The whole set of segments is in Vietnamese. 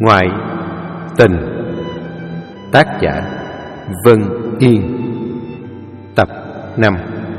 Ngoại tình. Tác giả Vân Yên. Tập 5.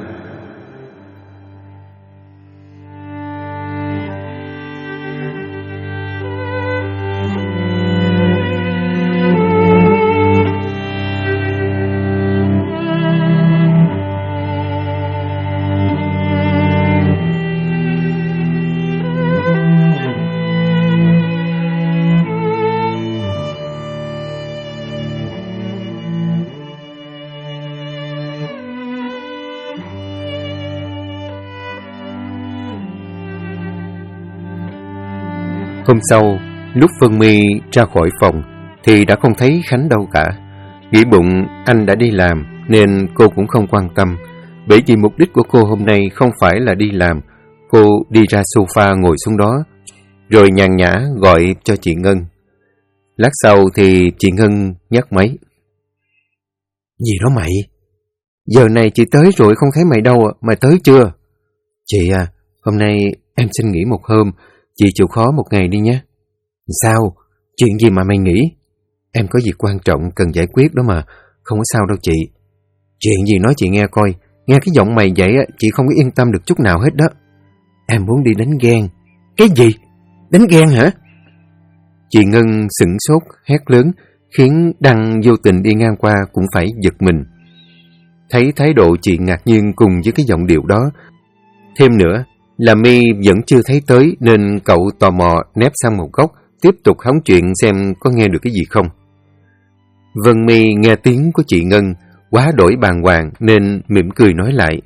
Hôm sau, lúc Vân My ra khỏi phòng thì đã không thấy Khánh đâu cả. Nghĩ bụng anh đã đi làm nên cô cũng không quan tâm, bởi vì mục đích của cô hôm nay không phải là đi làm. Cô đi ra sofa ngồi xuống đó, rồi nhàn nhã gọi cho chị Ngân. Lát sau thì chị Ngân nhấc máy. Gì đó mày? Giờ này chị tới rồi không thấy mày đâu, mày tới chưa? Chị à, hôm nay em xin nghỉ một hôm, chị chịu khó một ngày đi nhé. Sao? Chuyện gì mà mày nghĩ? Em có việc quan trọng cần giải quyết đó mà. Không có sao đâu chị. Chuyện gì nói chị nghe coi. Nghe cái giọng mày vậy chị không có yên tâm được chút nào hết đó. Em muốn đi đánh ghen. Cái gì? Đánh ghen hả? Chị Ngân sửng sốt hét lớn, khiến Đăng vô tình đi ngang qua cũng phải giật mình. Thấy thái độ chị ngạc nhiên cùng với cái giọng điệu đó. Thêm nữa là My vẫn chưa thấy tới nên cậu tò mò nép sang một góc, tiếp tục hóng chuyện xem có nghe được cái gì không. Vân My nghe tiếng của chị Ngân quá đổi bàng hoàng nên mỉm cười nói lại.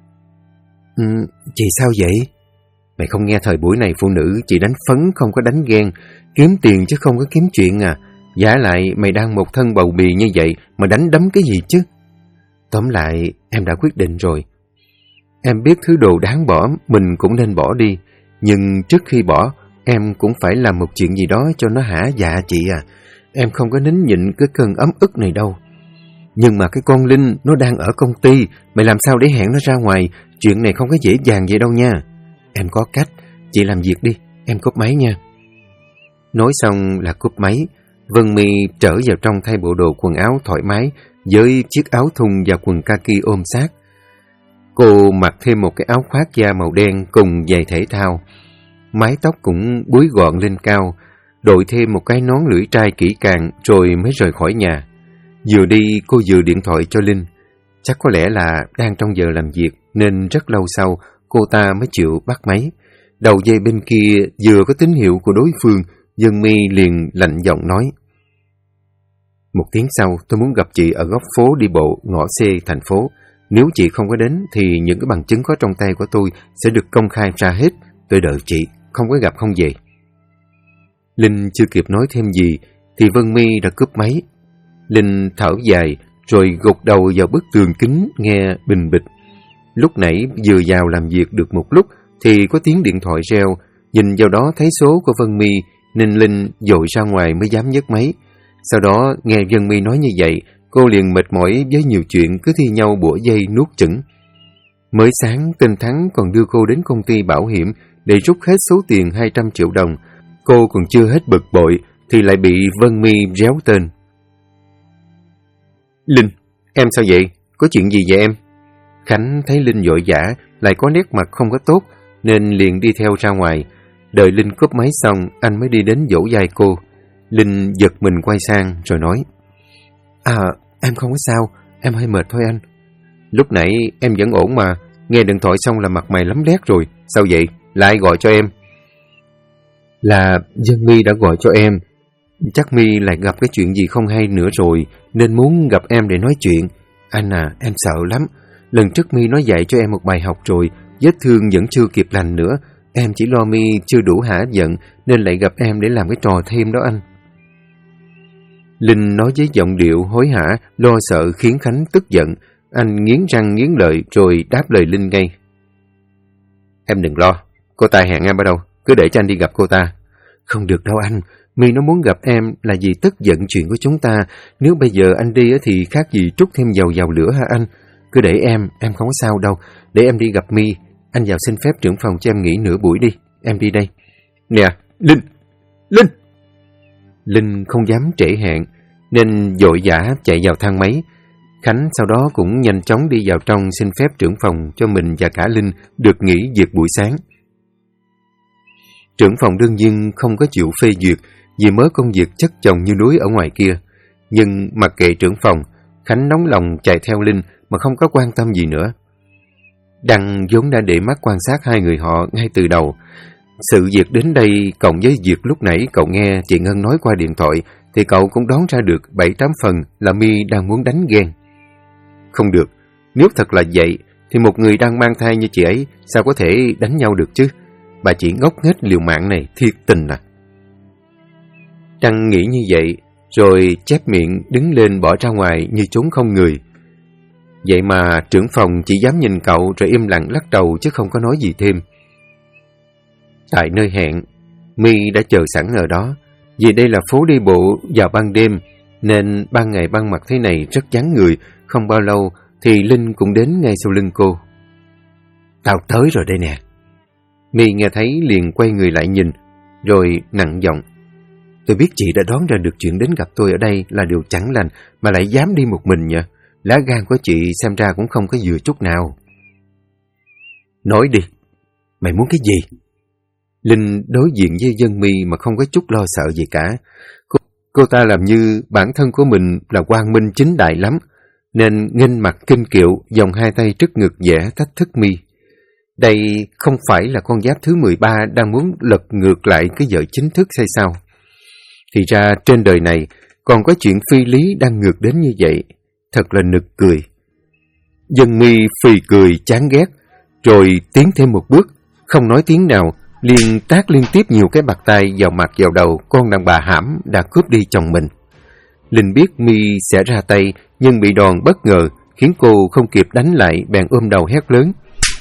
Chị sao vậy? Mày không nghe thời buổi này phụ nữ chỉ đánh phấn không có đánh ghen, kiếm tiền chứ không có kiếm chuyện à. Vả lại mày đang một thân bầu bì như vậy mà đánh đấm cái gì chứ? Tóm lại em đã quyết định rồi. Em biết thứ đồ đáng bỏ mình cũng nên bỏ đi, nhưng trước khi bỏ em cũng phải làm một chuyện gì đó cho nó hả dạ chị à. Em không có nín nhịn cái cơn ấm ức này đâu. Nhưng mà cái con Linh nó đang ở công ty, mày làm sao để hẹn nó ra ngoài? Chuyện này không có dễ dàng vậy đâu nha. Em có cách, chị làm việc đi, em cúp máy nha. Nói xong là cúp máy. Vân My trở vào trong thay bộ đồ quần áo thoải mái với chiếc áo thun và quần kaki ôm sát. Cô mặc thêm một cái áo khoác da màu đen cùng giày thể thao. Mái tóc cũng búi gọn lên cao, đội thêm một cái nón lưỡi trai kỹ càng rồi mới rời khỏi nhà. Vừa đi cô vừa điện thoại cho Linh. Chắc có lẽ là đang trong giờ làm việc nên rất lâu sau cô ta mới chịu bắt máy. Đầu dây bên kia vừa có tín hiệu của đối phương, Vân My liền lạnh giọng nói. Một tiếng sau tôi muốn gặp chị ở góc phố đi bộ ngõ C thành phố. Nếu chị không có đến thì những cái bằng chứng có trong tay của tôi sẽ được công khai ra hết. Tôi đợi chị, không có gặp không về. Linh chưa kịp nói thêm gì thì Vân My đã cúp máy. Linh thở dài rồi gục đầu vào bức tường kính nghe bình bịch. Lúc nãy vừa vào làm việc được một lúc thì có tiếng điện thoại reo. Nhìn vào đó thấy số của Vân My nên Linh dội ra ngoài mới dám nhấc máy. Sau đó nghe Vân My nói như vậy, cô liền mệt mỏi với nhiều chuyện cứ thi nhau bủa dây nuốt chửng. Mới sáng tên Thắng còn đưa cô đến công ty bảo hiểm để rút hết số tiền 200 triệu đồng. Cô còn chưa hết bực bội thì lại bị Vân My réo tên. Linh, em sao vậy? Có chuyện gì vậy em? Khánh thấy Linh vội vã, lại có nét mặt không có tốt nên liền đi theo ra ngoài. Đợi Linh cúp máy xong, anh mới đi đến vỗ vai cô. Linh giật mình quay sang rồi nói. Em không có sao, em hơi mệt thôi anh. Lúc nãy em vẫn ổn mà, nghe điện thoại xong là mặt mày lấm lét rồi. Sao vậy? Là ai gọi cho em? Là Vân My đã gọi cho em. Chắc My lại gặp cái chuyện gì không hay nữa rồi, nên muốn gặp em để nói chuyện. Anh à, em sợ lắm. Lần trước My nói dạy cho em một bài học rồi, vết thương vẫn chưa kịp lành nữa. Em chỉ lo My chưa đủ hả giận nên lại gặp em để làm cái trò thêm đó anh. Linh nói với giọng điệu hối hả, lo sợ khiến Khánh tức giận. Anh nghiến răng nghiến lợi rồi đáp lời Linh ngay. Em đừng lo, cô ta hẹn em ở đâu, cứ để cho anh đi gặp cô ta. Không được đâu anh, My nó muốn gặp em là vì tức giận chuyện của chúng ta. Nếu bây giờ anh đi thì khác gì trút thêm dầu vào lửa hả anh? Cứ để em không có sao đâu, để em đi gặp My. Anh vào xin phép trưởng phòng cho em nghỉ nửa buổi đi, em đi đây. Nè, Linh! Linh không dám trễ hẹn, nên vội vã chạy vào thang máy. Khánh sau đó cũng nhanh chóng đi vào trong xin phép trưởng phòng cho mình và cả Linh được nghỉ việc buổi sáng. Trưởng phòng đương nhiên không có chịu phê duyệt vì mớ công việc chất chồng như núi ở ngoài kia. Nhưng mặc kệ trưởng phòng, Khánh nóng lòng chạy theo Linh mà không có quan tâm gì nữa. Đăng vốn đã để mắt quan sát hai người họ ngay từ đầu. Sự việc đến đây cộng với việc lúc nãy cậu nghe chị Ngân nói qua điện thoại thì cậu cũng đoán ra được 7-8 phần là My đang muốn đánh ghen. Không được, nếu thật là vậy thì một người đang mang thai như chị ấy sao có thể đánh nhau được chứ? Bà chị ngốc nghếch liều mạng này thiệt tình à. Đăng nghĩ như vậy rồi chép miệng đứng lên bỏ ra ngoài như trốn không người. Vậy mà trưởng phòng chỉ dám nhìn cậu rồi im lặng lắc đầu chứ không có nói gì thêm. Tại nơi hẹn, My đã chờ sẵn ở đó. Vì đây là phố đi bộ vào ban đêm nên ban ngày ban mặt thế này rất vắng người. Không bao lâu thì Linh cũng đến ngay sau lưng cô. Tao tới rồi đây nè. My nghe thấy liền quay người lại nhìn, rồi nặng giọng. Tôi biết chị đã đoán ra được chuyện đến gặp tôi ở đây là điều chẳng lành mà lại dám đi một mình nhỉ. Lá gan của chị xem ra cũng không có vừa chút nào. Nói đi, mày muốn cái gì? Linh đối diện với Dân My mà không có chút lo sợ gì cả. Cô ta làm như bản thân của mình là quang minh chính đại lắm, nên nghênh mặt kinh kiệu, vòng hai tay trước ngực vẽ thách thức My. Đây không phải là con giáp thứ 13 đang muốn lật ngược lại cái vợ chính thức hay sao? Thì ra trên đời này còn có chuyện phi lý đang ngược đến như vậy. Thật là nực cười. Dân My phì cười chán ghét, rồi tiến thêm một bước, không nói tiếng nào, liền tát liên tiếp nhiều cái bạt tay vào mặt vào đầu con đàn bà hãm đã cướp đi chồng mình. Linh biết My sẽ ra tay, nhưng bị đòn bất ngờ khiến cô không kịp đánh lại, bèn ôm đầu hét lớn.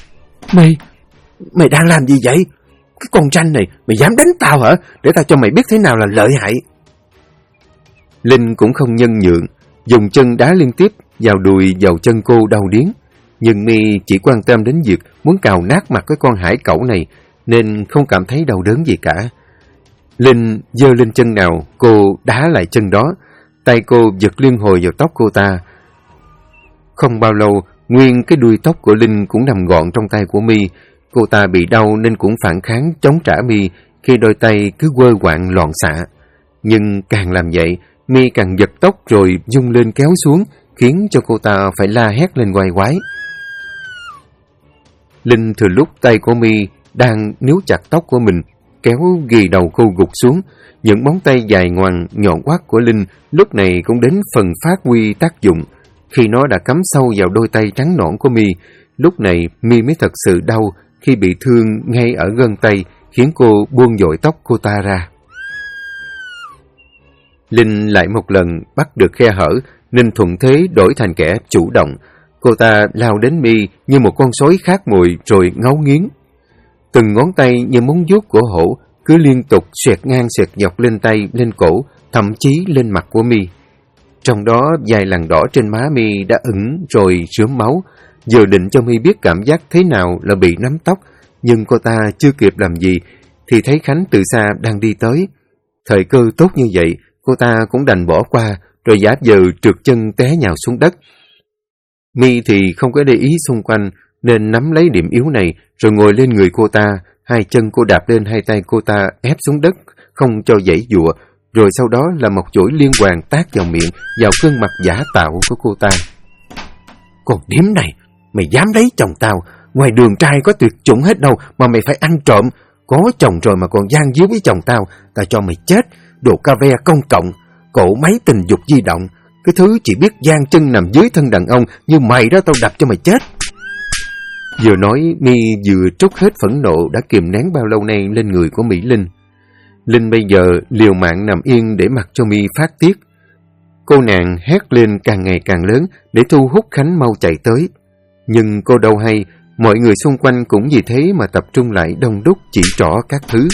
Mày đang làm gì vậy? Cái con ranh này, mày dám đánh tao hả? Để tao cho mày biết thế nào là lợi hại. Linh cũng không nhân nhượng, dùng chân đá liên tiếp vào đùi vào chân cô đau điếng. Nhưng My chỉ quan tâm đến việc muốn cào nát mặt cái con hải cẩu này, nên không cảm thấy đau đớn gì cả. Linh giơ lên chân nào, cô đá lại chân đó. Tay cô giật liên hồi vào tóc cô ta. Không bao lâu, nguyên cái đuôi tóc của Linh cũng nằm gọn trong tay của My. Cô ta bị đau nên cũng phản kháng chống trả My khi đôi tay cứ quơ quạng loạn xạ. Nhưng càng làm vậy, My càng giật tóc rồi rung lên kéo xuống, khiến cho cô ta phải la hét lên oai oái. Linh thừa lúc tay của My đang níu chặt tóc của mình, kéo ghì đầu cô gục xuống. Những móng tay dài ngoằng nhọn hoắt của Linh lúc này cũng đến phần phát huy tác dụng. Khi nó đã cắm sâu vào đôi tay trắng nõn của My, lúc này My mới thật sự đau khi bị thương ngay ở gân tay, khiến cô buông dội tóc cô ta ra. Linh lại một lần bắt được khe hở nên thuận thế đổi thành kẻ chủ động. Cô ta lao đến My như một con sói khát mồi rồi ngấu nghiến. Từng ngón tay như móng vuốt của hổ cứ liên tục xẹt ngang xẹt dọc lên tay, lên cổ, thậm chí lên mặt của My. Trong đó vài lằn đỏ trên má My đã ửng rồi rớm máu. Giờ định cho My biết cảm giác thế nào là bị nắm tóc, nhưng cô ta chưa kịp làm gì thì thấy Khánh từ xa đang đi tới. Thời cơ tốt như vậy, cô ta cũng đành bỏ qua rồi giả vờ trượt chân té nhào xuống đất. My thì không có để ý xung quanh nên nắm lấy điểm yếu này rồi ngồi lên người cô ta. Hai chân cô đạp lên hai tay cô ta ép xuống đất, không cho giãy giụa, rồi sau đó là một chuỗi liên hoàn tát vào miệng, vào gương mặt giả tạo của cô ta. Con điếm này, mày dám lấy chồng tao? Ngoài đường trai có tuyệt chủng hết đâu mà mày phải ăn trộm. Có chồng rồi mà còn gian díu với chồng tao, tao cho mày chết. Đồ ca ve công cộng, cỗ máy tình dục di động, cái thứ chỉ biết giang chân nằm dưới thân đàn ông như mày đó, tao đập cho mày chết. Vừa nói, My vừa trút hết phẫn nộ đã kìm nén bao lâu nay lên người của Mỹ Linh. Linh bây giờ liều mạng nằm yên để mặc cho My phát tiết. Cô nàng hét lên càng ngày càng lớn để thu hút Khánh mau chạy tới. Nhưng cô đâu hay, mọi người xung quanh cũng vì thế mà tập trung lại đông đúc chỉ trỏ các thứ.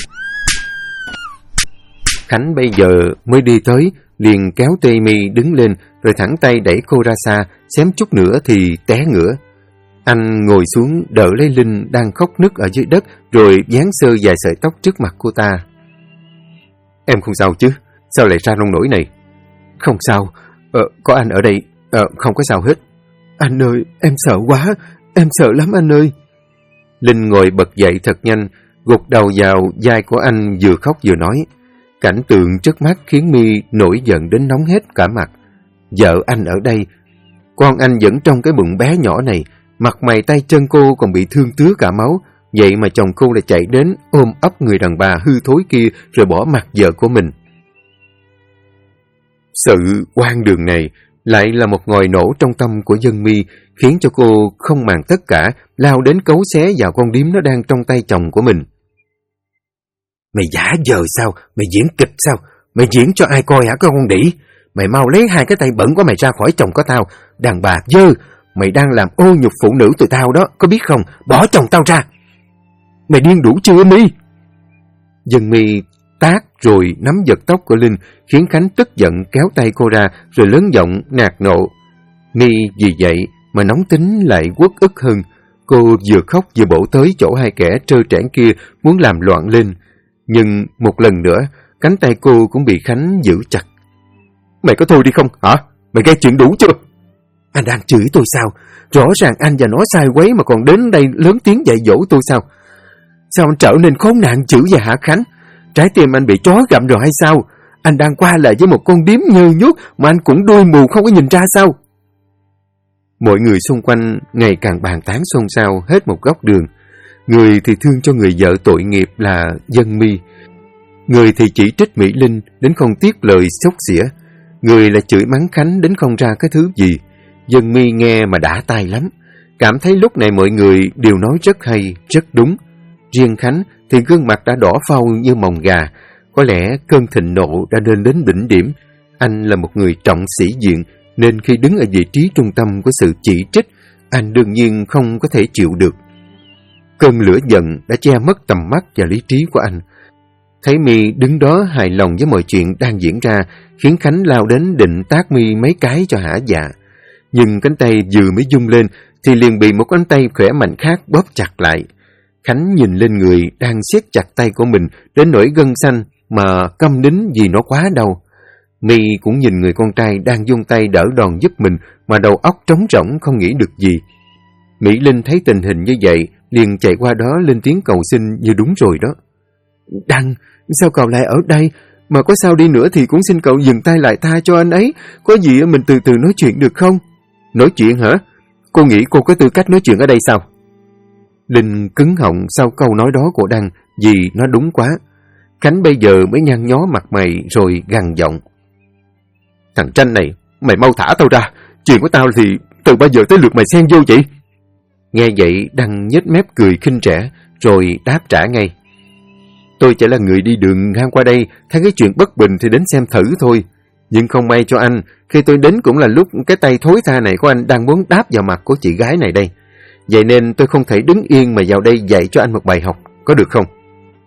Khánh bây giờ mới đi tới, liền kéo tay My đứng lên rồi thẳng tay đẩy cô ra xa, xém chút nữa thì té ngửa. Anh ngồi xuống đỡ lấy Linh đang khóc nức ở dưới đất rồi dán sơ vài sợi tóc trước mặt cô ta. Em không sao chứ? Sao lại ra nông nổi này? Không sao, có anh ở đây, không có sao hết. Anh ơi, em sợ quá, em sợ lắm anh ơi. Linh ngồi bật dậy thật nhanh, gục đầu vào vai của anh vừa khóc vừa nói. Cảnh tượng trước mắt khiến My nổi giận đến nóng hết cả mặt. Vợ anh ở đây, con anh vẫn trong cái bụng bé nhỏ này, mặt mày tay chân cô còn bị thương tứa cả máu, vậy mà chồng cô lại chạy đến ôm ấp người đàn bà hư thối kia rồi bỏ mặc vợ của mình. Sự oan đường này lại là một ngòi nổ trong tâm của dân My, khiến cho cô không màng tất cả, lao đến cấu xé vào con điếm nó đang trong tay chồng của mình. Mày giả vờ sao? Mày diễn kịch sao? Mày diễn cho ai coi hả cái con đĩ? Mày mau lấy hai cái tay bẩn của mày ra khỏi chồng của tao. Đàn bà dơ, mày đang làm ô nhục phụ nữ tụi tao đó, có biết không? Bỏ chồng tao ra. Mày điên đủ chưa My? Dân My tát rồi nắm giật tóc của Linh, khiến Khánh tức giận kéo tay cô ra rồi lớn giọng nạt nộ. My vì vậy mà nóng tính lại uất ức hơn. Cô vừa khóc vừa bổ tới chỗ hai kẻ trơ trẽn kia muốn làm loạn lên. Nhưng một lần nữa, cánh tay cô cũng bị Khánh giữ chặt. Mày có thôi đi không hả? Mày gây chuyện đủ chưa? Anh đang chửi tôi sao? Rõ ràng anh và nó sai quấy mà còn đến đây lớn tiếng dạy dỗ tôi sao? Sao anh trở nên khốn nạn dữ vậy hả Khánh? Trái tim anh bị trói gặm rồi hay sao? Anh đang qua lại với một con điếm nhơ nhuốc mà anh cũng đuôi mù không có nhìn ra sao? Mọi người xung quanh ngày càng bàn tán xôn xao hết một góc đường. Người thì thương cho người vợ tội nghiệp là Dân My, người thì chỉ trích Mỹ Linh đến không tiếc lời xốc xỉa, người là chửi mắng Khánh đến không ra cái thứ gì. Dân My nghe mà đã tai lắm, cảm thấy lúc này mọi người đều nói rất hay, rất đúng. Riêng Khánh thì gương mặt đã đỏ phau như mồng gà, có lẽ cơn thịnh nộ đã lên đến đỉnh điểm. Anh là một người trọng sĩ diện, nên khi đứng ở vị trí trung tâm của sự chỉ trích, anh đương nhiên không có thể chịu được. Cơn lửa giận đã che mất tầm mắt và lý trí của anh. Thấy My đứng đó hài lòng với mọi chuyện đang diễn ra, khiến Khánh lao đến định tát My mấy cái cho hả dạ. Nhưng cánh tay vừa mới rung lên thì liền bị một cánh tay khỏe mạnh khác bóp chặt lại. Khánh nhìn lên người đang siết chặt tay của mình đến nỗi gân xanh mà câm nín vì nó quá đau. My cũng nhìn người con trai đang vung tay đỡ đòn giúp mình mà đầu óc trống rỗng không nghĩ được gì. Mỹ Linh thấy tình hình như vậy liền chạy qua đó lên tiếng cầu xin như đúng rồi đó. Đăng, sao cậu lại ở đây? Mà có sao đi nữa thì cũng xin cậu dừng tay lại tha cho anh ấy. Có gì mình từ từ nói chuyện được không? Nói chuyện hả? Cô nghĩ cô có tư cách nói chuyện ở đây sao? Linh cứng họng sau câu nói đó của Đăng vì nó đúng quá. Khánh bây giờ mới nhăn nhó mặt mày rồi gằn giọng. Thằng Tranh này, mày mau thả tao ra. Chuyện của tao thì từ bao giờ tới lượt mày xen vô vậy? Nghe vậy Đăng nhếch mép cười khinh rẻ rồi đáp trả ngay. Tôi chỉ là người đi đường ngang qua đây, thấy cái chuyện bất bình thì đến xem thử thôi. Nhưng không may cho anh, khi tôi đến cũng là lúc cái tay thối tha này của anh đang muốn đáp vào mặt của chị gái này đây. Vậy nên tôi không thể đứng yên mà vào đây dạy cho anh một bài học, có được không?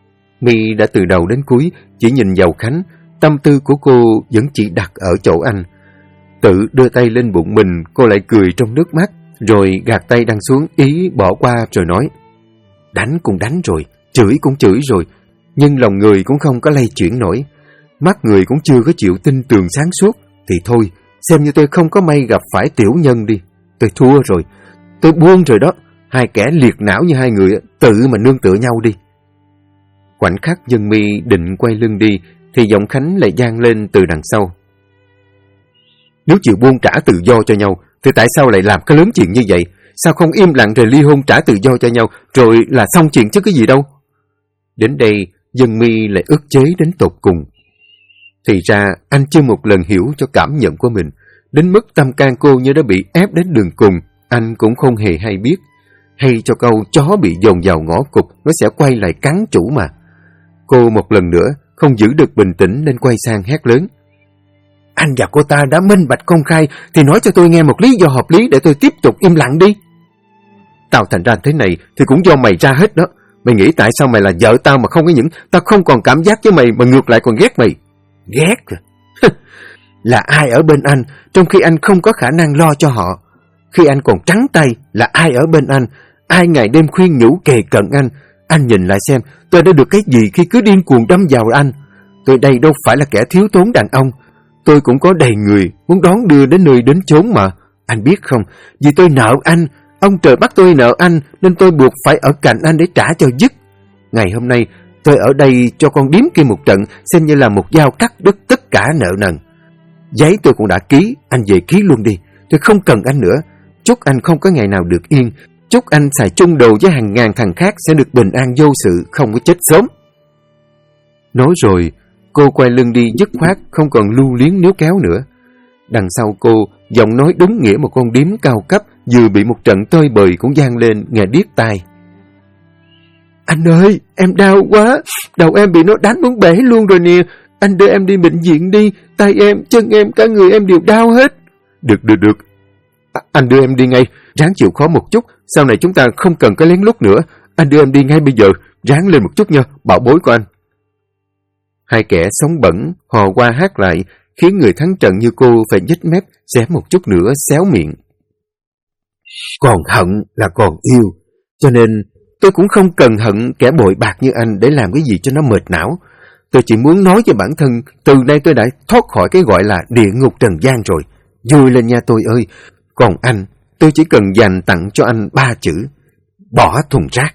My đã từ đầu đến cuối chỉ nhìn vào Khánh, tâm tư của cô vẫn chỉ đặt ở chỗ anh. Tự đưa tay lên bụng mình, cô lại cười trong nước mắt, rồi gạt tay đang xuống ý bỏ qua rồi nói. Đánh cũng đánh rồi, chửi cũng chửi rồi, nhưng lòng người cũng không có lay chuyển nổi. Mắt người cũng chưa có chịu tin tường sáng suốt, thì thôi, xem như tôi không có may gặp phải tiểu nhân đi. Tôi thua rồi, tôi buông rồi đó, hai kẻ liệt não như hai người tự mà nương tựa nhau đi. Khoảnh khắc Dân My định quay lưng đi, thì giọng Khánh lại vang lên từ đằng sau. Nếu chịu buông trả tự do cho nhau, thì tại sao lại làm cái lớn chuyện như vậy? Sao không im lặng rồi ly hôn trả tự do cho nhau, rồi là xong chuyện chứ cái gì đâu? Đến đây, Dân My lại ức chế đến tột cùng. Thì ra, anh chưa một lần hiểu cho cảm nhận của mình. Đến mức tâm can cô như đã bị ép đến đường cùng, anh cũng không hề hay biết. Hay cho câu chó bị dồn vào ngõ cụt, nó sẽ quay lại cắn chủ mà. Cô một lần nữa không giữ được bình tĩnh nên quay sang hét lớn. Anh và cô ta đã minh bạch công khai thì nói cho tôi nghe một lý do hợp lý để tôi tiếp tục im lặng đi. Tao thành ra thế này thì cũng do mày ra hết đó. Mày nghĩ tại sao mày là vợ tao mà không có những tao không còn cảm giác với mày mà ngược lại còn ghét mày? Ghét à? Là ai ở bên anh trong khi anh không có khả năng lo cho họ? Khi anh còn trắng tay là ai ở bên anh? Ai ngày đêm khuyên nhủ kề cận anh? Anh nhìn lại xem tôi đã được cái gì khi cứ điên cuồng đâm vào anh? tôi đây đâu phải là kẻ thiếu thốn đàn ông. Tôi cũng có đầy người muốn đón đưa đến nơi đến chốn mà. Anh biết không, vì tôi nợ anh, ông trời bắt tôi nợ anh nên tôi buộc phải ở cạnh anh để trả cho dứt. Ngày hôm nay tôi ở đây cho con điếm kia một trận, xem như là một dao cắt đứt tất cả nợ nần. Giấy tôi cũng đã ký, anh về ký luôn đi. Tôi không cần anh nữa. Chúc anh không có ngày nào được yên. Chúc anh xài chung đồ với hàng ngàn thằng khác sẽ được bình an vô sự, không có chết sớm. Nói rồi, cô quay lưng đi dứt khoát, không còn lưu luyến níu kéo nữa. Đằng sau cô, giọng nói đúng nghĩa một con điếm cao cấp vừa bị một trận tơi bời cũng vang lên nghe điếc tai. Anh ơi, em đau quá, đầu em bị nó đánh muốn bể luôn rồi nè. Anh đưa em đi bệnh viện đi, tay em, chân em, cả người em đều đau hết. Được. Anh đưa em đi ngay, ráng chịu khó một chút, sau này chúng ta không cần cái lén lút nữa. Anh đưa em đi ngay bây giờ, ráng lên một chút nha, bảo bối của anh. Hai kẻ sống bẩn, hò qua hát lại, khiến người thắng trận như cô phải nhếch mép, xé một chút nữa, xéo miệng. Còn hận là còn yêu, cho nên tôi cũng không cần hận kẻ bội bạc như anh để làm cái gì cho nó mệt não. Tôi chỉ muốn nói cho bản thân, từ nay tôi đã thoát khỏi cái gọi là địa ngục trần gian rồi. Vui lên nha tôi ơi. Còn anh, tôi chỉ cần dành tặng cho anh 3 chữ: bỏ thùng rác.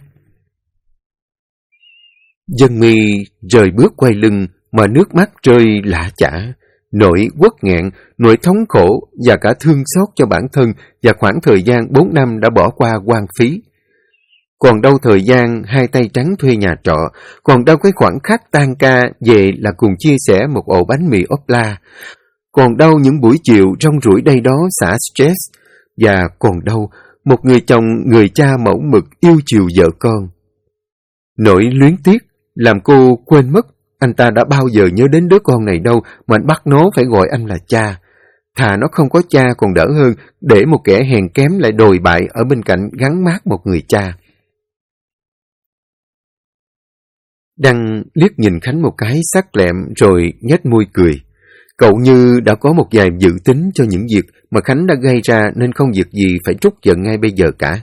Dân Mi rời bước quay lưng mà nước mắt rơi lã chã. Nỗi uất nghẹn, nỗi thống khổ và cả thương xót cho bản thân và khoảng thời gian 4 năm đã bỏ qua hoang phí. Còn đâu thời gian hai tay trắng thuê nhà trọ, còn đâu cái khoảnh khắc tan ca về là cùng chia sẻ một ổ bánh mì ốp la, còn đâu những buổi chiều rong ruổi đây đó xả stress, và còn đâu một người chồng, người cha mẫu mực yêu chiều vợ con. Nỗi luyến tiếc làm cô quên mất anh ta đã bao giờ nhớ đến đứa con này đâu mà anh bắt nó phải gọi anh là cha. Thà nó không có cha còn đỡ hơn để một kẻ hèn kém lại đồi bại ở bên cạnh gắn mác một người cha. Đăng liếc nhìn Khánh một cái sắc lẹm rồi nhếch môi cười. Cậu như đã có một vài dự tính cho những việc mà Khánh đã gây ra nên không việc gì phải trút giận ngay bây giờ cả.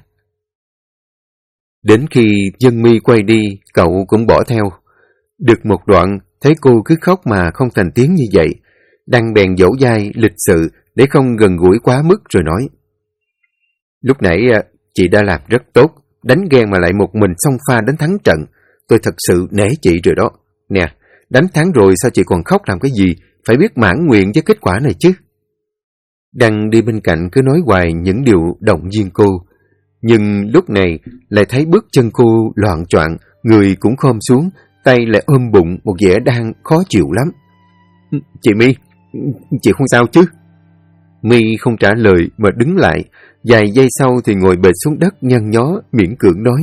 Đến khi Dân Mi quay đi, cậu cũng bỏ theo. Được một đoạn, thấy cô cứ khóc mà không thành tiếng như vậy. Đăng bèn dỗ dai, lịch sự để không gần gũi quá mức rồi nói. Lúc nãy chị đã làm rất tốt, đánh ghen mà lại một mình xông pha đến thắng trận. Tôi thật sự nể chị rồi đó. Nè, đánh thắng rồi sao chị còn khóc làm cái gì? Phải biết mãn nguyện với kết quả này chứ. Đăng đi bên cạnh cứ nói hoài những điều động viên cô. Nhưng lúc này lại thấy bước chân cô loạng choạng, người cũng khom xuống, tay lại ôm bụng một vẻ đang khó chịu lắm. Chị My, chị không sao chứ? My không trả lời mà đứng lại. Vài giây sau thì ngồi bệt xuống đất nhăn nhó, miễn cưỡng nói.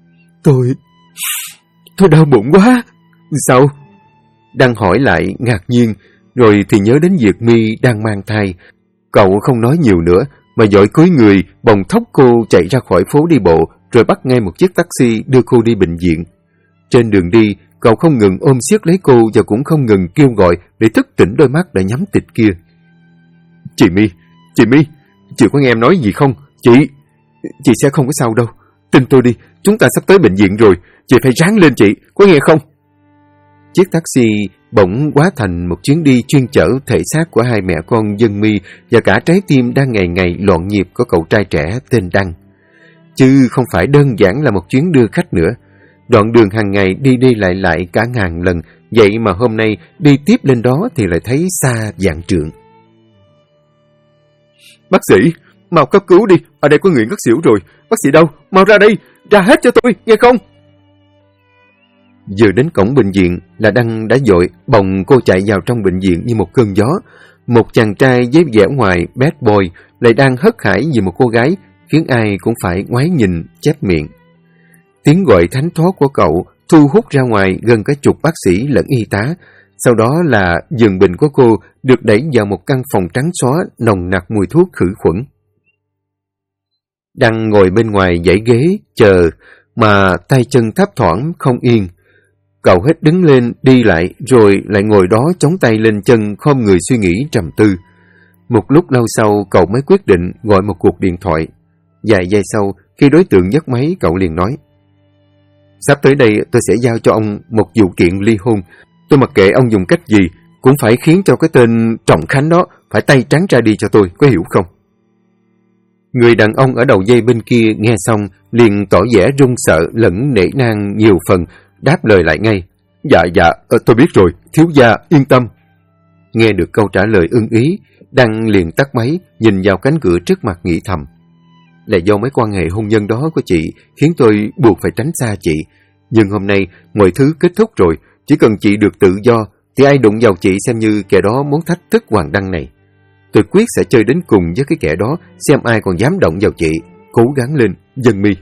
Tôi đau bụng quá. Sao? Đang hỏi lại ngạc nhiên, rồi thì nhớ đến việc My đang mang thai. Cậu không nói nhiều nữa, mà vội cúi người, bồng thốc cô chạy ra khỏi phố đi bộ, rồi bắt ngay một chiếc taxi đưa cô đi bệnh viện. Trên đường đi, cậu không ngừng ôm siết lấy cô và cũng không ngừng kêu gọi để thức tỉnh đôi mắt đã nhắm tịt kia. Chị My, chị có nghe em nói gì không? Chị sẽ không có sao đâu. Tin tôi đi, chúng ta sắp tới bệnh viện rồi. Chị phải ráng lên chị, có nghe không? Chiếc taxi bỗng hóa thành một chuyến đi chuyên chở thể xác của hai mẹ con Dân Mi và cả trái tim đang ngày ngày loạn nhịp của cậu trai trẻ tên Đăng. Chứ không phải đơn giản là một chuyến đưa khách nữa. Đoạn đường hàng ngày đi lại cả ngàn lần, vậy mà hôm nay đi tiếp lên đó thì lại thấy xa vạn trượng. Bác sĩ, mau cấp cứu đi, ở đây có người ngất xỉu rồi. Bác sĩ đâu? Mau ra đây, ra hết cho tôi, nghe không? Vừa đến cổng bệnh viện là Đăng đã vội bồng cô chạy vào trong bệnh viện như một cơn gió. Một chàng trai với vẻ ngoài bad boy lại đang hớt hải vì một cô gái, khiến ai cũng phải ngoái nhìn, chép miệng. Tiếng gọi thánh thót của cậu thu hút ra ngoài gần cả chục bác sĩ lẫn y tá. Sau đó là giường bệnh của cô được đẩy vào một căn phòng trắng xóa nồng nặc mùi thuốc khử khuẩn. Đăng ngồi bên ngoài dãy ghế chờ mà tay chân thấp thoảng không yên. Cậu hết đứng lên đi lại rồi lại ngồi đó chống tay lên chân khom người suy nghĩ trầm tư. Một lúc lâu sau cậu mới quyết định gọi một cuộc điện thoại. Vài giây sau khi đối tượng nhấc máy cậu liền nói. Sắp tới đây tôi sẽ giao cho ông một vụ kiện ly hôn. Tôi mặc kệ ông dùng cách gì, cũng phải khiến cho cái tên Trọng Khánh đó phải tay trắng ra đi cho tôi, có hiểu không? Người đàn ông ở đầu dây bên kia nghe xong liền tỏ vẻ run sợ lẫn nể nang nhiều phần, đáp lời lại ngay. Dạ, tôi biết rồi, thiếu gia yên tâm. Nghe được câu trả lời ưng ý, Đăng liền tắt máy, nhìn vào cánh cửa trước mặt nghĩ thầm. Là do mấy quan hệ hôn nhân đó của chị khiến tôi buộc phải tránh xa chị. Nhưng hôm nay mọi thứ kết thúc rồi, chỉ cần chị được tự do thì ai đụng vào chị xem như kẻ đó muốn thách thức Hoàng Đăng này. Tôi quyết sẽ chơi đến cùng với cái kẻ đó, xem ai còn dám động vào chị. Cố gắng lên, Dân Mi.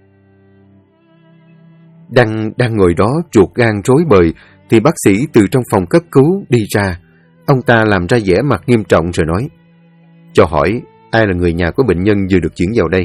Đăng đang ngồi đó ruột gan rối bời thì bác sĩ từ trong phòng cấp cứu đi ra. Ông ta làm ra vẻ mặt nghiêm trọng rồi nói: Cho hỏi ai là người nhà của bệnh nhân vừa được chuyển vào đây?